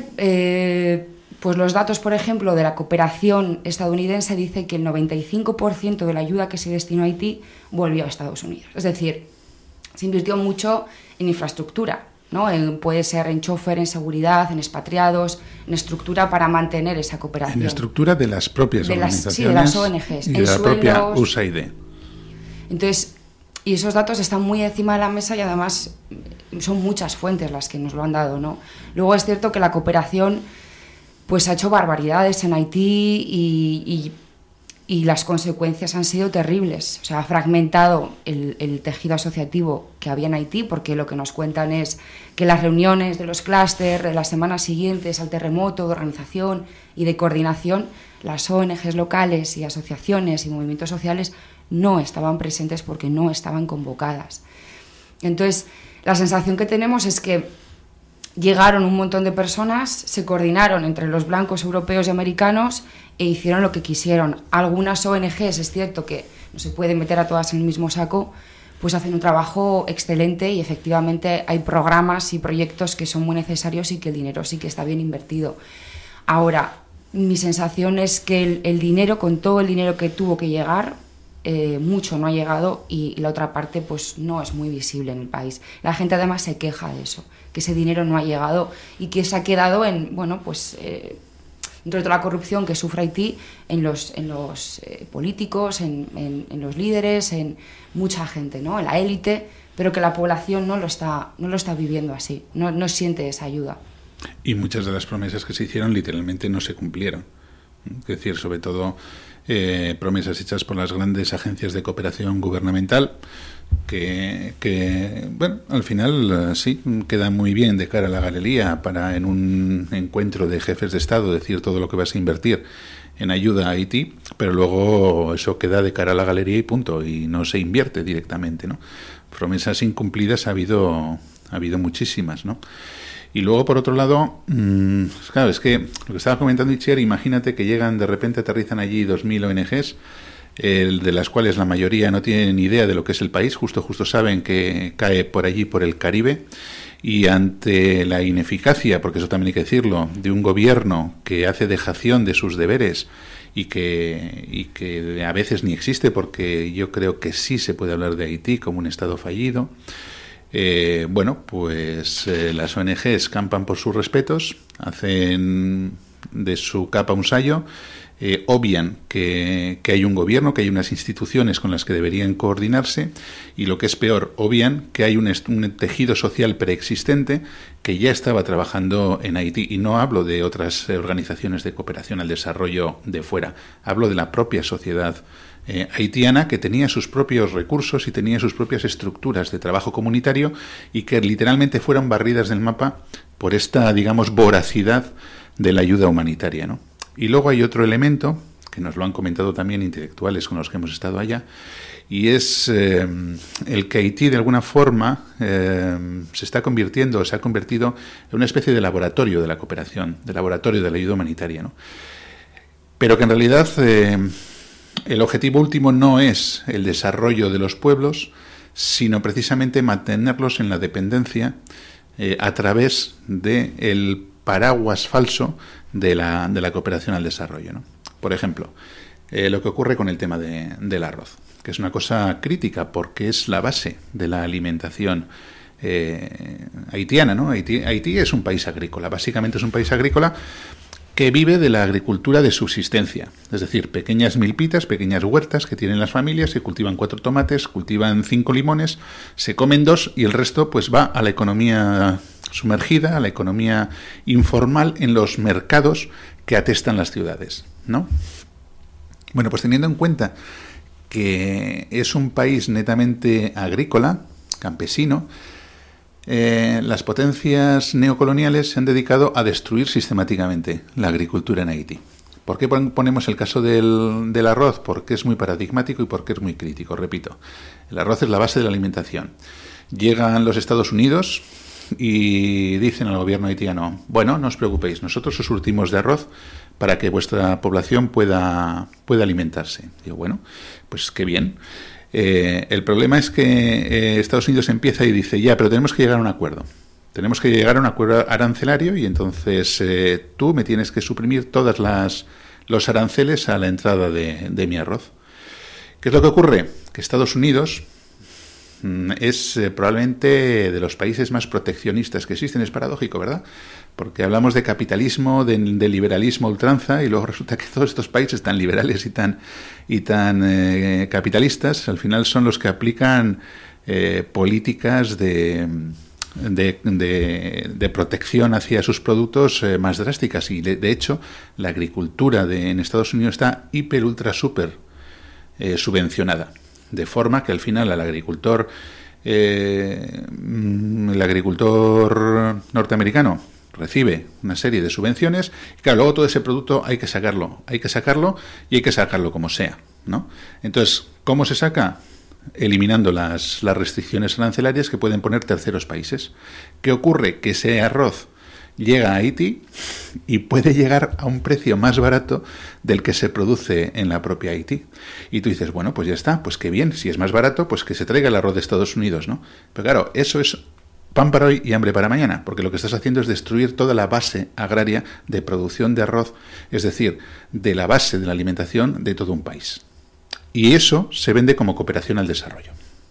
eh, pues los datos, por ejemplo, de la cooperación estadounidense dice que el noventa y cinco por ciento de la ayuda que se destinó a Haití volvió a Estados Unidos. Es decir, se invirtió mucho en infraestructura, ¿no? En, puede ser en chofer, en seguridad, en expatriados, en estructura para mantener esa cooperación. En estructura de las propias de las, organizaciones sí, de las O N Ges. Y de en la suelos, propia U S A I D. Entonces, y esos datos están muy encima de la mesa y además son muchas fuentes las que nos lo han dado, ¿no? Luego es cierto que la cooperación pues ha hecho barbaridades en Haití y, y, y las consecuencias han sido terribles. O sea, ha fragmentado el, el tejido asociativo que había en Haití, porque lo que nos cuentan es que las reuniones de los clústeres de las semanas siguientes al terremoto, de organización y de coordinación, las O N Ges locales y asociaciones y movimientos sociales no estaban presentes porque no estaban convocadas. Entonces, la sensación que tenemos es que llegaron un montón de personas, se coordinaron entre los blancos europeos y americanos e hicieron lo que quisieron. Algunas O N Ges, es cierto que no se puede meter a todas en el mismo saco, pues hacen un trabajo excelente y efectivamente hay programas y proyectos que son muy necesarios y que el dinero sí que está bien invertido. Ahora, mi sensación es que el, el dinero, con todo el dinero que tuvo que llegar, Eh, mucho no ha llegado y la otra parte pues no es muy visible en el país. La gente además se queja de eso, que ese dinero no ha llegado y que se ha quedado en, bueno, pues eh, dentro de toda la corrupción que sufre Haití, en los, en los eh, políticos, en, en, en los líderes, en mucha gente, ¿no? En la élite, pero que la población no lo está, no lo está viviendo así, no, no siente esa ayuda. Y muchas de las promesas que se hicieron literalmente no se cumplieron. Es decir, sobre todo eh, promesas hechas por las grandes agencias de cooperación gubernamental que, que bueno, al final sí, queda muy bien de cara a la galería para en un encuentro de jefes de Estado decir todo lo que vas a invertir en ayuda a Haití, pero luego eso queda de cara a la galería y punto, y no se invierte directamente, ¿no? Promesas incumplidas ha habido, ha habido muchísimas, ¿no? Y luego, por otro lado, mmm, claro, es que lo que estaba comentando Itziar, imagínate que llegan, de repente aterrizan allí dos mil O N Ges, el de las cuales la mayoría no tienen ni idea de lo que es el país, justo justo saben que cae por allí, por el Caribe, y ante la ineficacia, porque eso también hay que decirlo, de un gobierno que hace dejación de sus deberes y que, y que a veces ni existe, porque yo creo que sí se puede hablar de Haití como un Estado fallido. Eh, bueno, pues eh, las O N Ges campan por sus respetos, hacen de su capa un sayo, eh, obvian que, que hay un gobierno, que hay unas instituciones con las que deberían coordinarse, y lo que es peor, obvian que hay un, un tejido social preexistente que ya estaba trabajando en Haití. Y no hablo de otras organizaciones de cooperación al desarrollo de fuera, hablo de la propia sociedad Eh, haitiana, que tenía sus propios recursos y tenía sus propias estructuras de trabajo comunitario y que literalmente fueron barridas del mapa por esta, digamos, voracidad de la ayuda humanitaria, ¿no? Y luego hay otro elemento, que nos lo han comentado también intelectuales con los que hemos estado allá, y es eh, el que Haití de alguna forma eh, se está convirtiendo, se ha convertido en una especie de laboratorio de la cooperación, de laboratorio de la ayuda humanitaria, ¿no? Pero que en realidad Eh, el objetivo último no es el desarrollo de los pueblos, sino precisamente mantenerlos en la dependencia eh, a través del paraguas falso de la, de la cooperación al desarrollo, ¿no? Por ejemplo, eh, lo que ocurre con el tema de, del arroz, que es una cosa crítica porque es la base de la alimentación eh, haitiana, ¿no? Haití, Haití es un país agrícola, básicamente es un país agrícola que vive de la agricultura de subsistencia, es decir, pequeñas milpitas, pequeñas huertas que tienen las familias, se cultivan cuatro tomates, cultivan cinco limones, se comen dos y el resto pues va a la economía sumergida, a la economía informal en los mercados que atestan las ciudades, ¿no? Bueno, pues teniendo en cuenta que es un país netamente agrícola, campesino. Eh, las potencias neocoloniales se han dedicado a destruir sistemáticamente la agricultura en Haití. ¿Por qué ponemos el caso del, del arroz? Porque es muy paradigmático y porque es muy crítico, repito. El arroz es la base de la alimentación. Llegan los Estados Unidos y dicen al gobierno haitiano, bueno, no os preocupéis, nosotros os surtimos de arroz para que vuestra población pueda, pueda alimentarse. Digo, bueno, pues qué bien. Eh, el problema es que eh, Estados Unidos empieza y dice, ya, pero tenemos que llegar a un acuerdo. Tenemos que llegar a un acuerdo arancelario y entonces eh, tú me tienes que suprimir todas las los aranceles a la entrada de, de mi arroz. ¿Qué es lo que ocurre? Que Estados Unidos mm, es eh, probablemente de los países más proteccionistas que existen. Es paradójico, ¿verdad? Porque hablamos de capitalismo, de, de liberalismo ultranza y luego resulta que todos estos países tan liberales y tan, y tan eh, capitalistas al final son los que aplican eh, políticas de... De, de, de protección hacia sus productos eh, más drásticas y de, de hecho la agricultura de, en Estados Unidos está hiper ultra super eh, subvencionada, de forma que al final al agricultor eh, el agricultor norteamericano recibe una serie de subvenciones y claro, luego todo ese producto hay que sacarlo, hay que sacarlo y hay que sacarlo como sea, ¿no? Entonces, ¿cómo se saca? Eliminando las, las restricciones arancelarias que pueden poner terceros países. ¿Qué ocurre? Que ese arroz llega a Haití y puede llegar a un precio más barato del que se produce en la propia Haití. Y tú dices, bueno, pues ya está, pues qué bien, si es más barato, pues que se traiga el arroz de Estados Unidos, ¿no? Pero claro, eso es pan para hoy y hambre para mañana, porque lo que estás haciendo es destruir toda la base agraria de producción de arroz, es decir, de la base de la alimentación de todo un país. Y eso se vende como cooperación al desarrollo.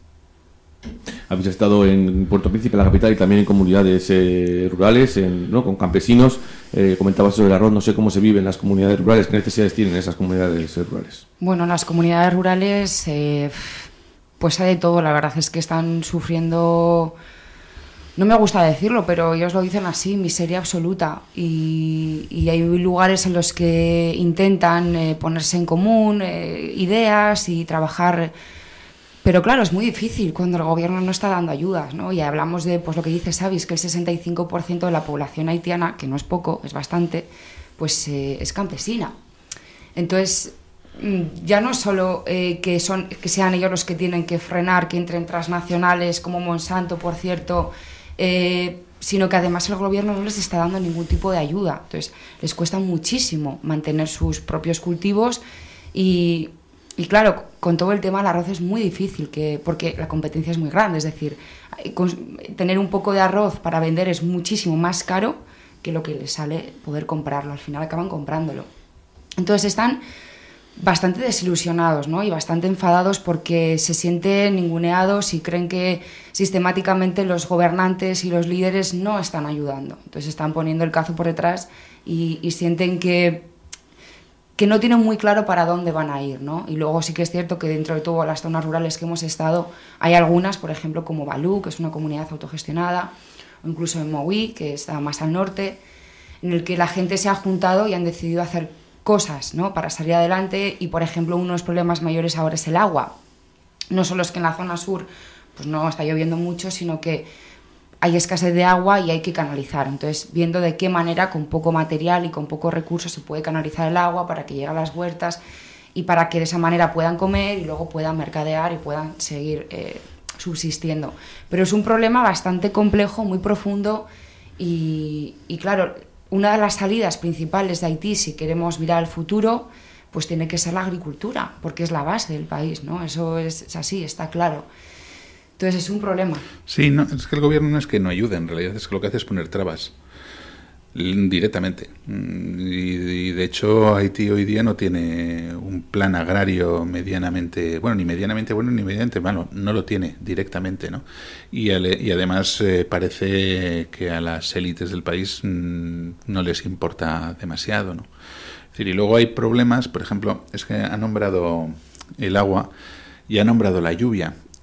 Habéis estado en Puerto Príncipe, la capital, y también en comunidades eh, rurales, en, ¿no? con campesinos. Eh, comentabas sobre el arroz, no sé cómo se vive en las comunidades rurales, qué necesidades tienen esas comunidades rurales. Bueno, en las comunidades rurales, eh, pues hay de todo. La verdad es que están sufriendo... No me gusta decirlo, pero ellos lo dicen así, miseria absoluta. Y, y hay lugares en los que intentan eh, ponerse en común eh, ideas y trabajar. Pero claro, es muy difícil cuando el gobierno no está dando ayudas, ¿no? Y hablamos de pues lo que dice Sabis, que el sesenta y cinco por ciento de la población haitiana, que no es poco, es bastante, pues eh, es campesina. Entonces, ya no es solo eh, que, son, que sean ellos los que tienen que frenar que entren transnacionales como Monsanto, por cierto, Eh, sino que además el gobierno no les está dando ningún tipo de ayuda. Entonces les cuesta muchísimo mantener sus propios cultivos y, y claro, con todo el tema del arroz es muy difícil que, porque la competencia es muy grande, es decir, con, tener un poco de arroz para vender es muchísimo más caro que lo que les sale poder comprarlo, al final acaban comprándolo. Entonces están bastante desilusionados, ¿no? Y bastante enfadados porque se sienten ninguneados y creen que sistemáticamente los gobernantes y los líderes no están ayudando. Entonces están poniendo el cazo por detrás y, y sienten que, que no tienen muy claro para dónde van a ir, ¿no? Y luego sí que es cierto que dentro de todas las zonas rurales que hemos estado hay algunas, por ejemplo, como Balú, que es una comunidad autogestionada, o incluso en Moí, que está más al norte, en el que la gente se ha juntado y han decidido hacer cosas, ¿no? Para salir adelante y, por ejemplo, uno de los problemas mayores ahora es el agua. No solo es que en la zona sur pues no está lloviendo mucho, sino que hay escasez de agua y hay que canalizar. Entonces, viendo de qué manera, con poco material y con pocos recursos, se puede canalizar el agua para que llegue a las huertas y para que de esa manera puedan comer y luego puedan mercadear y puedan seguir eh, subsistiendo. Pero es un problema bastante complejo, muy profundo y, y claro, una de las salidas principales de Haití, si queremos mirar al futuro, pues tiene que ser la agricultura, porque es la base del país, ¿no? Eso es, es así, está claro. Entonces es un problema. Sí, no, es que el gobierno no es que no ayude, en realidad es que lo que hace es poner trabas directamente. Y, y de hecho Haití hoy día no tiene un plan agrario medianamente, bueno, ni medianamente bueno ni medianamente malo, no lo tiene directamente, ¿no? Y, ale, y además eh, parece que a las élites del país mmm, no les importa demasiado, ¿no? Es decir, y luego hay problemas, por ejemplo, es que ha nombrado el agua y ha nombrado la lluvia.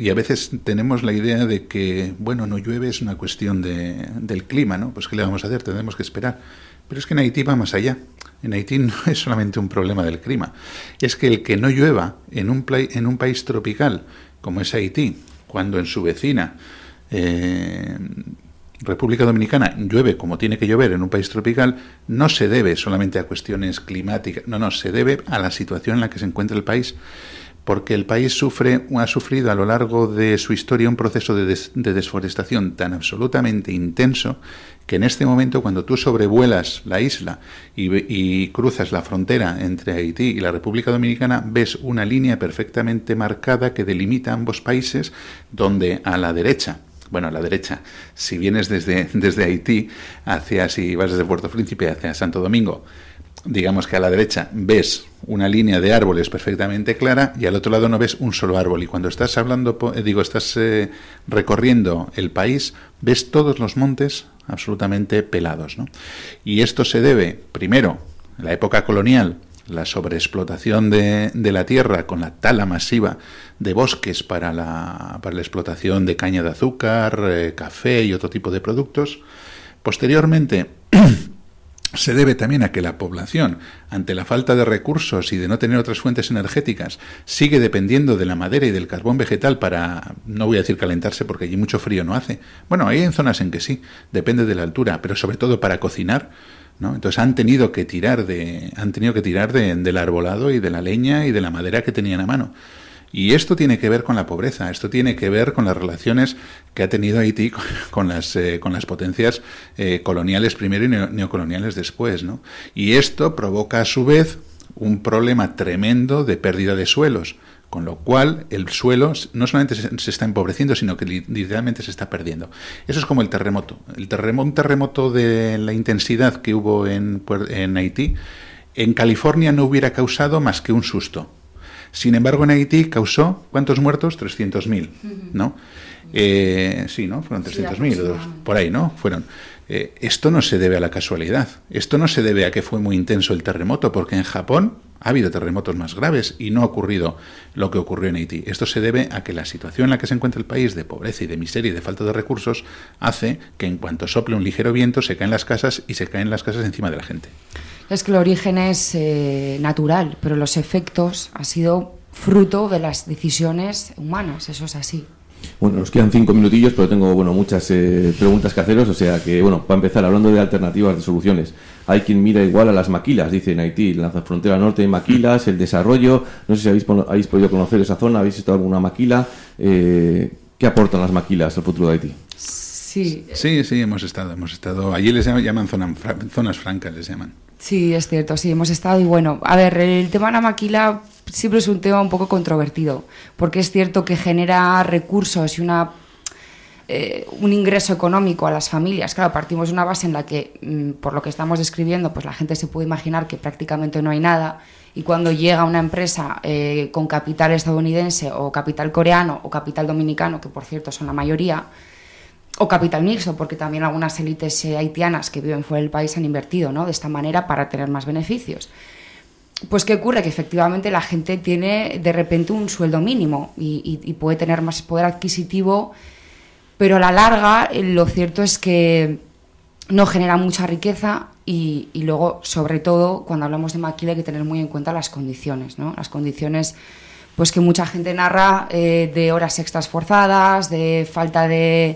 Y a veces tenemos la idea de que, bueno, no llueve, es una cuestión de, del clima, ¿no? Pues ¿qué le vamos a hacer? Tenemos que esperar. Pero es que en Haití va más allá. En Haití no es solamente un problema del clima. Es que el que no llueva en un, play, en un país tropical como es Haití, cuando en su vecina eh, República Dominicana llueve como tiene que llover en un país tropical, no se debe solamente a cuestiones climáticas, no, no, se debe a la situación en la que se encuentra el país, porque el país sufre, ha sufrido a lo largo de su historia un proceso de, des, de desforestación tan absolutamente intenso que en este momento, cuando tú sobrevuelas la isla y, y cruzas la frontera entre Haití y la República Dominicana, ves una línea perfectamente marcada que delimita ambos países, donde a la derecha, bueno, a la derecha, si vienes desde, desde Haití hacia, si vas desde Puerto Príncipe hacia Santo Domingo, digamos que a la derecha ves una línea de árboles perfectamente clara y al otro lado no ves un solo árbol. Y cuando estás hablando, digo, estás eh, recorriendo el país, ves todos los montes absolutamente pelados, ¿no? Y esto se debe, primero, en la época colonial, la sobreexplotación de, de la tierra con la tala masiva de bosques para la, para la explotación de caña de azúcar, eh, café y otro tipo de productos. Posteriormente, se debe también a que la población, ante la falta de recursos y de no tener otras fuentes energéticas, sigue dependiendo de la madera y del carbón vegetal para, no voy a decir calentarse porque allí mucho frío no hace. Bueno, hay en zonas en que sí, depende de la altura, pero sobre todo para cocinar, ¿no? Entonces han tenido que tirar de, han tenido que tirar de, del arbolado y de la leña y de la madera que tenían a mano. Y esto tiene que ver con la pobreza, esto tiene que ver con las relaciones que ha tenido Haití con, con, las, eh, con las potencias eh, coloniales primero y neo, neocoloniales después, ¿no? Y esto provoca a su vez un problema tremendo de pérdida de suelos, con lo cual el suelo no solamente se, se está empobreciendo, sino que literalmente se está perdiendo. Eso es como el terremoto. El terremoto, un terremoto de la intensidad que hubo en, en Haití, en California no hubiera causado más que un susto. Sin embargo, en Haití causó, ¿cuántos muertos? trescientos mil, ¿no? Eh, sí, ¿no? Fueron trescientos mil, sí, por ahí, ¿no? Fueron. Eh, esto no se debe a la casualidad. Esto no se debe a que fue muy intenso el terremoto, porque en Japón ha habido terremotos más graves y no ha ocurrido lo que ocurrió en Haití. Esto se debe a que la situación en la que se encuentra el país de pobreza y de miseria y de falta de recursos hace que en cuanto sople un ligero viento se caen las casas y se caen las casas encima de la gente. Es que el origen es eh, natural, pero los efectos han sido fruto de las decisiones humanas, eso es así. Bueno, nos quedan cinco minutillos, pero tengo bueno muchas eh, preguntas que haceros, o sea que, bueno, para empezar, hablando de alternativas, de soluciones, hay quien mira igual a las maquilas, dice en Haití, en la frontera norte hay maquilas, el desarrollo, no sé si habéis, habéis podido conocer esa zona, habéis estado en alguna maquila, eh, ¿qué aportan las maquilas al futuro de Haití? Sí, sí, sí, hemos estado, hemos estado, allí les llaman, llaman zonas, zonas francas, les llaman. Sí, es cierto, sí, hemos estado y bueno, a ver, el tema de la maquila siempre es un tema un poco controvertido, porque es cierto que genera recursos y una eh, un ingreso económico a las familias. Claro, partimos de una base en la que, mm, por lo que estamos describiendo, pues la gente se puede imaginar que prácticamente no hay nada, y cuando llega una empresa eh, con capital estadounidense o capital coreano o capital dominicano, que por cierto son la mayoría, o capital mixto, porque también algunas élites eh, haitianas que viven fuera del país han invertido, ¿no?, de esta manera para tener más beneficios. Pues ¿qué ocurre? Que efectivamente la gente tiene de repente un sueldo mínimo y, y, y puede tener más poder adquisitivo, pero a la larga eh, lo cierto es que no genera mucha riqueza y, y luego, sobre todo, cuando hablamos de maquila hay que tener muy en cuenta las condiciones, ¿no? Las condiciones pues que mucha gente narra eh, de horas extras forzadas, de falta de...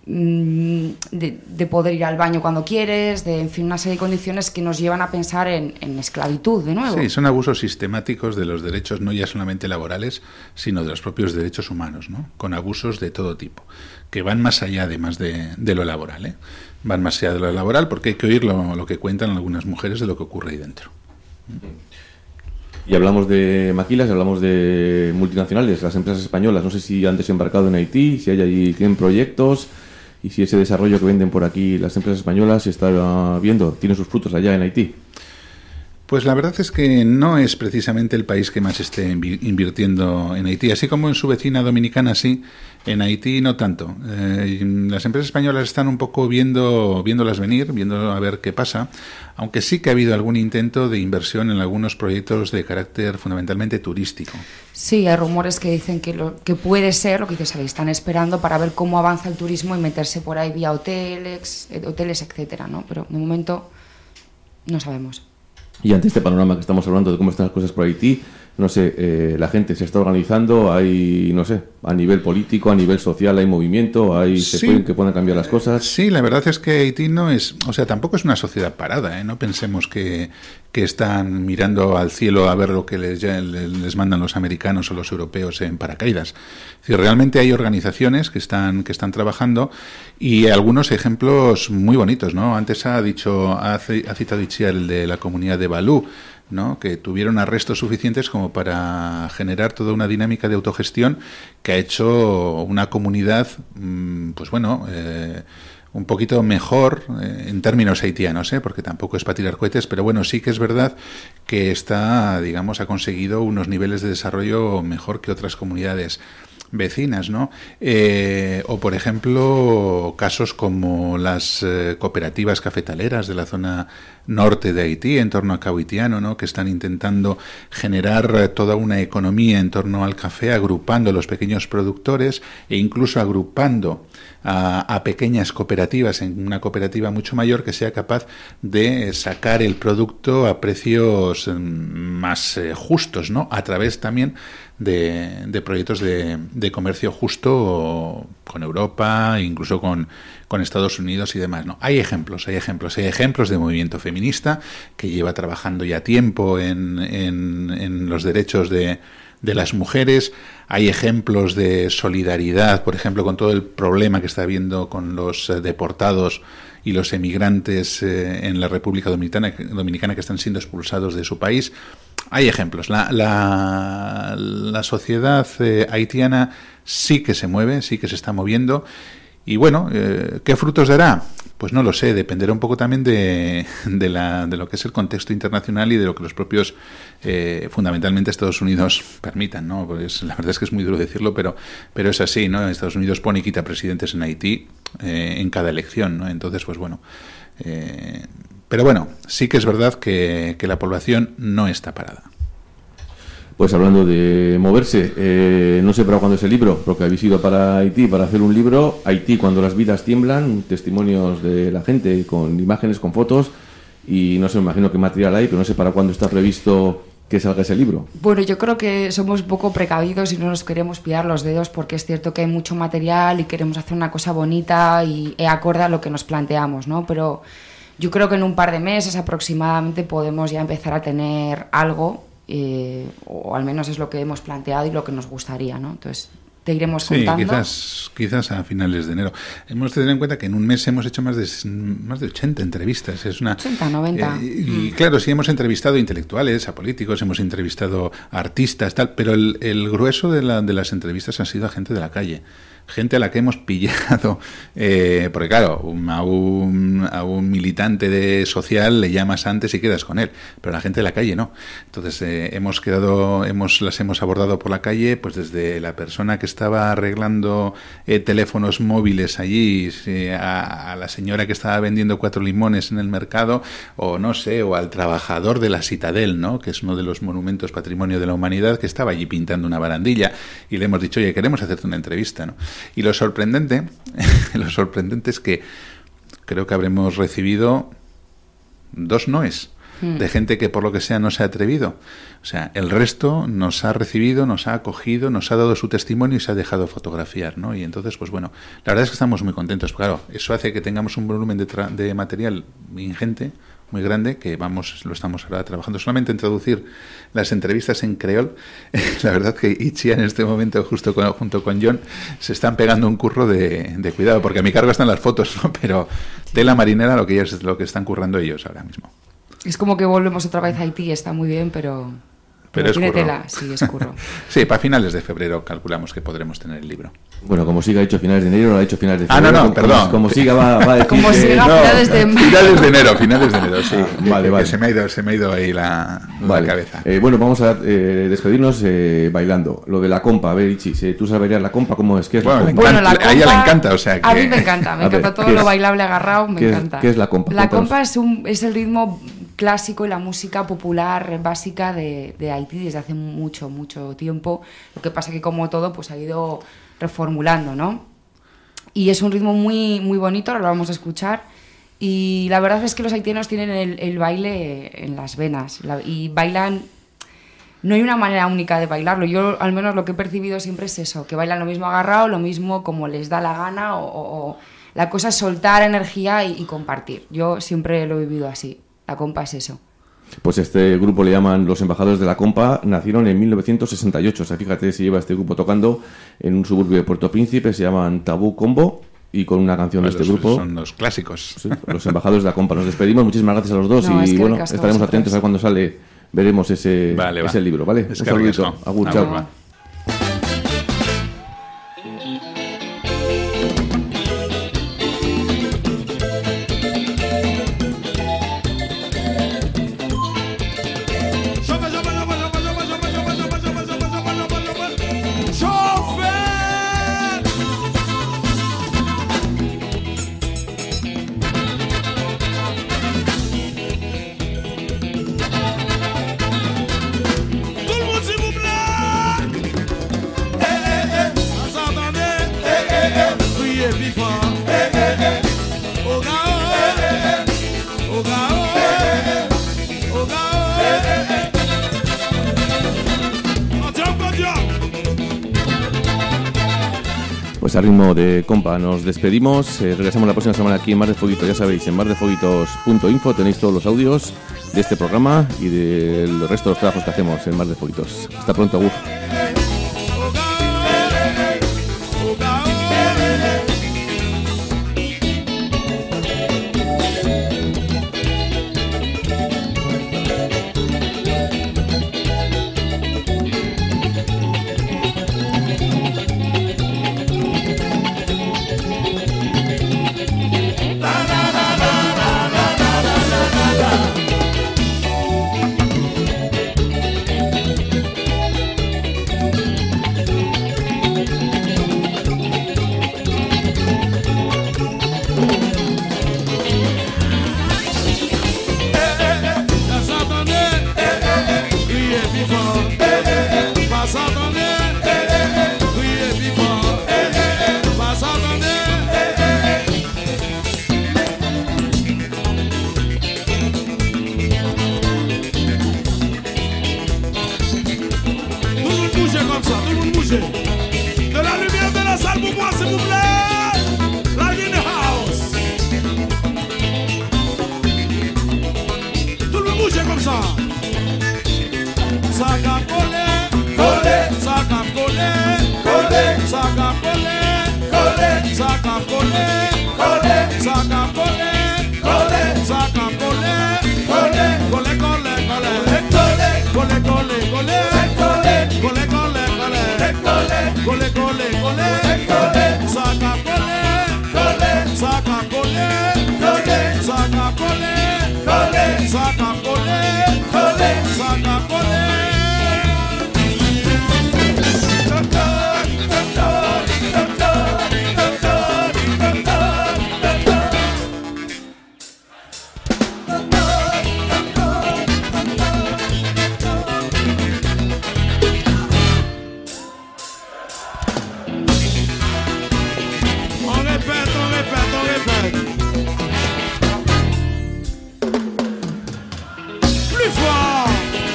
De, de poder ir al baño cuando quieres, de en fin, una serie de condiciones que nos llevan a pensar en, en esclavitud de nuevo. Sí, son abusos sistemáticos de los derechos, no ya solamente laborales, sino de los propios derechos humanos, ¿no? Con abusos de todo tipo, que van más allá además de, de lo laboral, ¿eh? Van más allá de lo laboral porque hay que oír lo, lo que cuentan algunas mujeres de lo que ocurre ahí dentro. Y hablamos de maquilas, hablamos de multinacionales, las empresas españolas, no sé si han desembarcado en Haití, si hay allí, tienen proyectos. Y si ese desarrollo que venden por aquí las empresas españolas se está viendo, tiene sus frutos allá en Haití. Pues la verdad es que no es precisamente el país que más esté invirtiendo en Haití. Así como en su vecina dominicana, sí, en Haití no tanto. Eh, las empresas españolas están un poco viendo, viéndolas venir, viendo a ver qué pasa, aunque sí que ha habido algún intento de inversión en algunos proyectos de carácter fundamentalmente turístico. Sí, hay rumores que dicen que, lo, que puede ser, lo que dices, están esperando para ver cómo avanza el turismo y meterse por ahí vía hoteles, hoteles, etcétera, ¿no? Pero de momento no sabemos. Y ante este panorama que estamos hablando de cómo están las cosas por Haití, no sé, eh, la gente se está organizando, hay, no sé, a nivel político, a nivel social, hay movimiento, hay sí. se pueden que puedan cambiar las cosas. Sí, la verdad es que Haití no es, o sea, tampoco es una sociedad parada, ¿eh? No pensemos que, que están mirando al cielo a ver lo que les, les mandan los americanos o los europeos en paracaídas. Es decir, realmente hay organizaciones que están, que están trabajando y algunos ejemplos muy bonitos, ¿no? Antes ha dicho, ha, ha citado Itziar el de la comunidad de Balú, ¿no? Que tuvieron arrestos suficientes como para generar toda una dinámica de autogestión que ha hecho una comunidad, pues bueno, eh, un poquito mejor eh, en términos haitianos, ¿eh? Porque tampoco es para tirar cohetes, pero bueno, sí que es verdad que está, digamos, ha conseguido unos niveles de desarrollo mejor que otras comunidades vecinas, ¿no? Eh, o, por ejemplo, casos como las eh, cooperativas cafetaleras de la zona norte de Haití, en torno a Cahuitiano, ¿no? Que están intentando generar eh, toda una economía en torno al café, agrupando los pequeños productores e incluso agrupando a, a pequeñas cooperativas en una cooperativa mucho mayor que sea capaz de sacar el producto a precios eh, más eh, justos, ¿no? A través también de, de proyectos de, de comercio justo con Europa, incluso con, con Estados Unidos y demás, ¿no? Hay ejemplos, hay ejemplos, hay ejemplos de movimiento feminista que lleva trabajando ya tiempo en, en, en los derechos de, de las mujeres. Hay ejemplos de solidaridad, por ejemplo, con todo el problema que está habiendo con los eh, deportados y los emigrantes eh, en la República Dominicana, Dominicana que están siendo expulsados de su país. Hay ejemplos. La, la, la sociedad eh, haitiana sí que se mueve, sí que se está moviendo. Y bueno, eh, ¿qué frutos dará? Pues no lo sé, dependerá un poco también de, de, la, de lo que es el contexto internacional y de lo que los propios, eh, fundamentalmente Estados Unidos, permitan, ¿no? Pues la verdad es que es muy duro decirlo, pero, pero es así, ¿no? Estados Unidos pone y quita presidentes en Haití eh, en cada elección, ¿no? Entonces, pues bueno... Eh, Pero bueno, sí que es verdad que, que la población no está parada. Pues hablando de moverse, eh, no sé para cuándo es el libro, porque habéis ido para Haití para hacer un libro, Haití cuando las vidas tiemblan, testimonios de la gente con imágenes, con fotos, y no sé, me imagino qué material hay, pero no sé para cuándo está previsto que salga ese libro. Bueno, yo creo que somos un poco precavidos y no nos queremos pillar los dedos porque es cierto que hay mucho material y queremos hacer una cosa bonita y acorde a lo que nos planteamos, ¿no? Pero... yo creo que en un par de meses aproximadamente podemos ya empezar a tener algo, eh, o al menos es lo que hemos planteado y lo que nos gustaría, ¿no? Entonces, te iremos contando. Sí, quizás, quizás a finales de enero. Hemos de tener en cuenta que en un mes hemos hecho más de más de ochenta entrevistas. Es una, ochenta, noventa. Eh, y mm. claro, sí hemos entrevistado a intelectuales, a políticos, hemos entrevistado a artistas, tal, pero el, el grueso de, la, de las entrevistas han sido a gente de la calle. Gente a la que hemos pillado, eh, porque claro, a un, a un militante de social le llamas antes y quedas con él, pero a la gente de la calle no. Entonces eh, hemos quedado, hemos las hemos abordado por la calle, pues desde la persona que estaba arreglando eh, teléfonos móviles allí, eh, a, a la señora que estaba vendiendo cuatro limones en el mercado, o no sé, o al trabajador de la Citadel, ¿no? Que es uno de los monumentos patrimonio de la humanidad, que estaba allí pintando una barandilla, y le hemos dicho, oye, queremos hacerte una entrevista, ¿no? Y lo sorprendente, lo sorprendente es que creo que habremos recibido dos noes mm. de gente que por lo que sea no se ha atrevido. O sea, el resto nos ha recibido, nos ha acogido, nos ha dado su testimonio y se ha dejado fotografiar, ¿no? Y entonces, pues bueno, la verdad es que estamos muy contentos. Claro, eso hace que tengamos un volumen de, tra- de material ingente, muy grande, que vamos, lo estamos ahora trabajando solamente en traducir las entrevistas en creol. La verdad que Itziar en este momento, justo con, junto con John, se están pegando un curro de, de cuidado, porque a mi cargo están las fotos, ¿no? Pero de la marinera lo que ellos, lo que están currando ellos ahora mismo. Es como que volvemos otra vez a Haití, está muy bien, pero... Pero es tiene curro. tela, sí, es curro. Sí, para finales de febrero calculamos que podremos tener el libro. Bueno, como siga hecho finales de enero, lo ha hecho finales de Ah, febrero. no, no, como, perdón. Como siga va, va a decir Como que- siga no, finales de Finales de enero, finales de enero, sí. Ah, Que- vale, que vale. Se me ha ido, se me ha ido ahí la, Vale. la cabeza. Eh, bueno, vamos a eh, despedirnos eh, bailando. Lo de la compa, a ver, Ichi, si tú sabes bailar la compa, ¿cómo es? ¿Qué es Bueno, la le compa? encanta. Bueno, la A ella le compa- encanta, o sea que- A mí me encanta, me A ver, encanta todo ¿qué lo es? bailable agarrado, me ¿Qué es- encanta. qué es la compa? La Cuéntanos. compa es, un, es el ritmo clásico y la música popular básica de, de Haití desde hace mucho, mucho tiempo. Lo que pasa que como todo, pues ha ido reformulando, ¿no? Y es un ritmo muy, muy bonito, ahora lo vamos a escuchar. Y la verdad es que los haitianos tienen el, el baile en las venas la- y bailan. No hay una manera única de bailarlo. Yo, al menos, lo que he percibido siempre es eso: que bailan lo mismo agarrado, lo mismo como les da la gana, o, o- o la cosa es soltar energía y, y compartir. Yo siempre lo he vivido así. La compa es eso. Pues este grupo le llaman Los Embajadores de la Compa, nacieron en mil novecientos sesenta y ocho. O sea, fíjate si lleva este grupo tocando en un suburbio de Puerto Príncipe, se llaman Tabú Combo, y con una canción Pues de este los- grupo. Son los clásicos. Sí, Los Embajadores de la Compa. Nos despedimos, muchísimas gracias a los dos No, es y que bueno, ricasco estaremos vosotros. atentos a cuando sale, veremos ese, Vale, va. ese libro, ¿vale? Es Un que saludito. ricasco. Agur, Agur, chao. va. Tout le monde s'il vous plaît. Eh eh eh, vous entendez? Eh eh eh, criez plus fort. Eh eh eh, au gao. Eh eh eh, au gao. Eh eh eh, au gao. Eh eh eh. En diable, en diable. Pues a ritmo de compa nos despedimos. Eh, regresamos la próxima semana aquí en Mar de Foguito. Ya sabéis, en mar de foguitos punto info tenéis todos los audios de este programa y del resto de los trabajos que hacemos en Mar de Foguitos. Hasta pronto, Agur. Vous entendez? Eh eh eh, criez plus fort. Eh eh eh, vous entendez? Eh eh eh, criez plus fort. Eh eh eh, vous entendez? Eh eh eh. Tout le monde bouge comme ça, tout le monde bouge. De la lumière de la salle pour moi, s'il vous plaît. Live in the house. Tout le monde bouge comme ça. Ça a collé, collé, ça a collé, collé, ça a collé, collé, ça a collé, collé, ça a collé, collé, ça a collé, collé, collé, collé, collé, collé, collé, collé, collé, collé, collé, collé, collé, collé, collé, collé, ça a collé, collé, ça a collé, collé, ça a collé, collé, ça a collé, collé, ça a collé. On répète, on répète, on répète. Plus fort.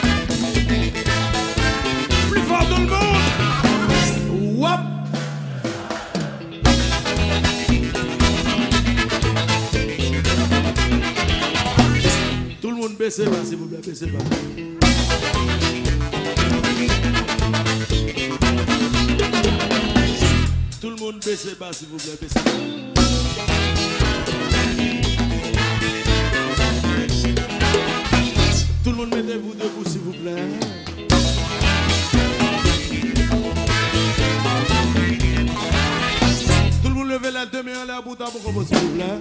Plus fort tout le monde. Wop. Tout le monde baissez bas, s'il vous plaît, baissez bas. Tout le monde baissez bas, s'il vous plaît, baissez bas. Tout le monde mettez-vous debout, s'il vous plaît. mon combo, s'il vous plaît.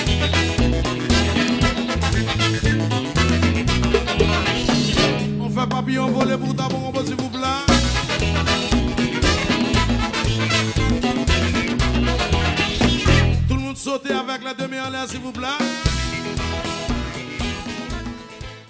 On fait papillon volé pour ta mon combo, s'il vous plaît. Tout le monde sautez avec la demi en l'air, s'il vous plaît.